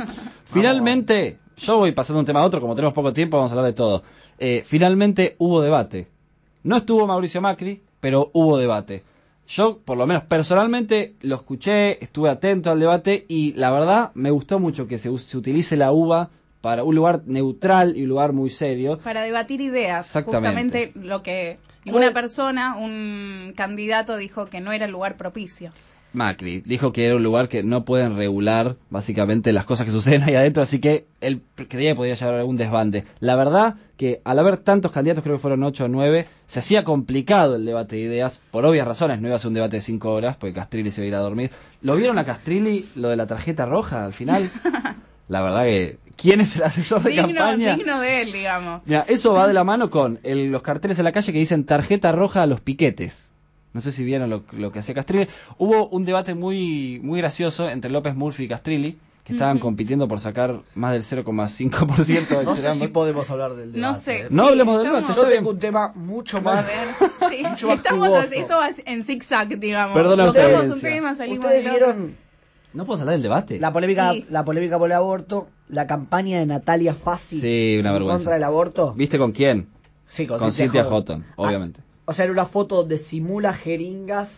Finalmente, yo voy pasando de un tema a otro, como tenemos poco tiempo, vamos a hablar de todo. Eh, finalmente hubo debate. No estuvo Mauricio Macri, pero hubo debate. Yo, por lo menos personalmente, lo escuché, estuve atento al debate y la verdad me gustó mucho que se, us- se utilice la uva para un lugar neutral y un lugar muy serio. Para debatir ideas. Exactamente. Justamente lo que una persona, un candidato dijo que no era el lugar propicio. Macri dijo que era un lugar que no pueden regular básicamente las cosas que suceden ahí adentro, así que él creía que podía llegar a algún desbande. La verdad que al haber tantos candidatos, creo que fueron ocho o nueve, se hacía complicado el debate de ideas, por obvias razones, no iba a ser un debate de cinco horas, porque Castrilli se iba a ir a dormir. ¿Lo vieron a Castrilli, lo de la tarjeta roja al final? La verdad que, ¿quién es el asesor de Digno, campaña? digno de él, digamos. Mira, eso va de la mano con el- los carteles en la calle que dicen tarjeta roja a los piquetes. No sé si vieron lo, lo que hacía Castrilli. Hubo un debate muy muy gracioso entre López Murphy y Castrilli, que estaban Ujú. compitiendo por sacar más del cero coma cinco por ciento. No sé si podemos hablar del debate. No sé. ¿eh? No Sí, hablemos del estamos- debate, Yo está tengo bien. un tema mucho A más, ver, sí, mucho más estamos jugoso. así, esto va en zigzag, digamos. Perdona la Tocamos un audiencia. tema, salimos ¿Ustedes del otro. vieron ¿No puedo hablar del debate? la polémica, Sí. la polémica por el aborto, la campaña de Natalia Fassi Sí, una en vergüenza. contra del aborto? ¿Viste con quién? Sí, con, Con Cynthia Cynthia Houghton. Houghton, obviamente. O sea, era una foto donde simula jeringas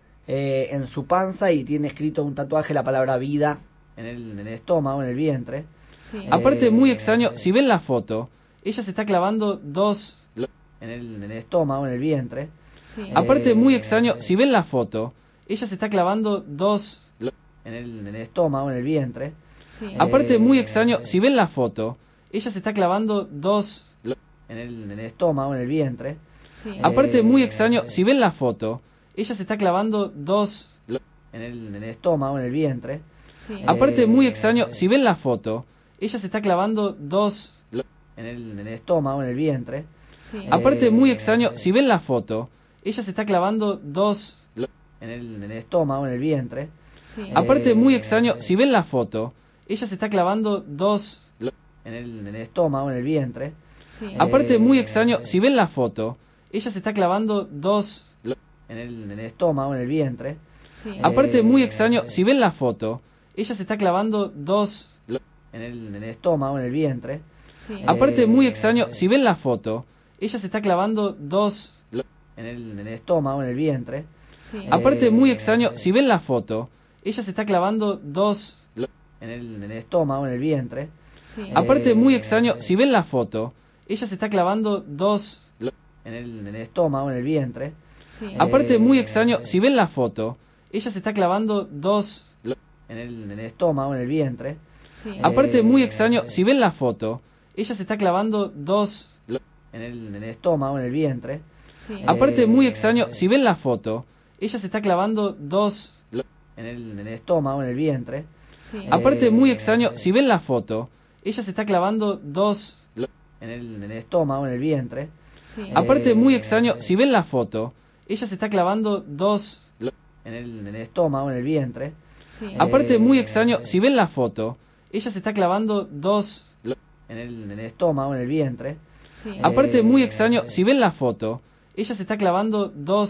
eh, en su panza y tiene escrito un tatuaje la palabra vida en el, en el estómago, en el vientre. Sí. Aparte, Eh, muy extraño, si ven la foto, ella se está clavando dos... En el, en el estómago, en el vientre. Sí. Aparte, Eh, muy extraño, si ven la foto, ella se está clavando dos... En el, en el estómago, en el vientre. Sí. Aparte, Eh, muy extraño, si ven la foto, ella se está clavando dos... En el, en el estómago, en el vientre. Sí. Aparte, muy extraño, Eh, si ven la foto, ella se está clavando dos... En el, en el estómago, en el vientre. Sí. Aparte, Eh, muy extraño, si ven la foto, ella se está clavando dos... En el, en el estómago, en el vientre. Sí. Aparte, Eh, muy extraño, si ven la foto, ella se está clavando dos... En el, en el estómago, en el vientre. Sí. Aparte, Eh, muy extraño, si ven la foto, ella se está clavando dos... En el, en el estómago, en el vientre. Sí. Aparte, Eh, muy extraño, si ven la foto, ella se está clavando dos... En el, en el estómago, en el vientre. Sí. Aparte, muy extraño, Eh, si ven la foto, ella se está clavando dos... En el, en el estómago, en el vientre. Sí. Aparte, Eh, muy extraño, si ven la foto, ella se está clavando dos... En el, en el estómago, en el vientre. Sí. Aparte, Eh, muy extraño, si ven la foto, ella se está clavando dos... En el, en el estómago, en el vientre. Sí. Aparte, Eh, muy extraño, si ven la foto, ella se está clavando dos... En el, en el estómago, en el vientre. Sí. Aparte, muy extraño, Eh, si ven la foto, ella se está clavando dos... En el, en el estómago, en el vientre. Sí. Aparte, muy extraño, Eh, si ven la foto, ella se está clavando dos... En el, en el estómago, en el vientre. Sí. Aparte, muy extraño, Eh, si ven la foto, ella se está clavando dos... En el, en el estómago, en el vientre. Sí. Aparte, Eh, muy extraño, si ven la foto, ella se está clavando dos... En el, en el estómago, en el vientre. Sí. Aparte, muy extraño, Eh, si ven la foto, ella se está clavando dos... En el, en el estómago, en el vientre. Sí. Aparte, muy Eh, extraño, si ven la foto, ella se está clavando dos... En el, en el estómago, en el vientre. Sí. Aparte, muy extraño, Eh, si ven la foto, ella se está clavando dos...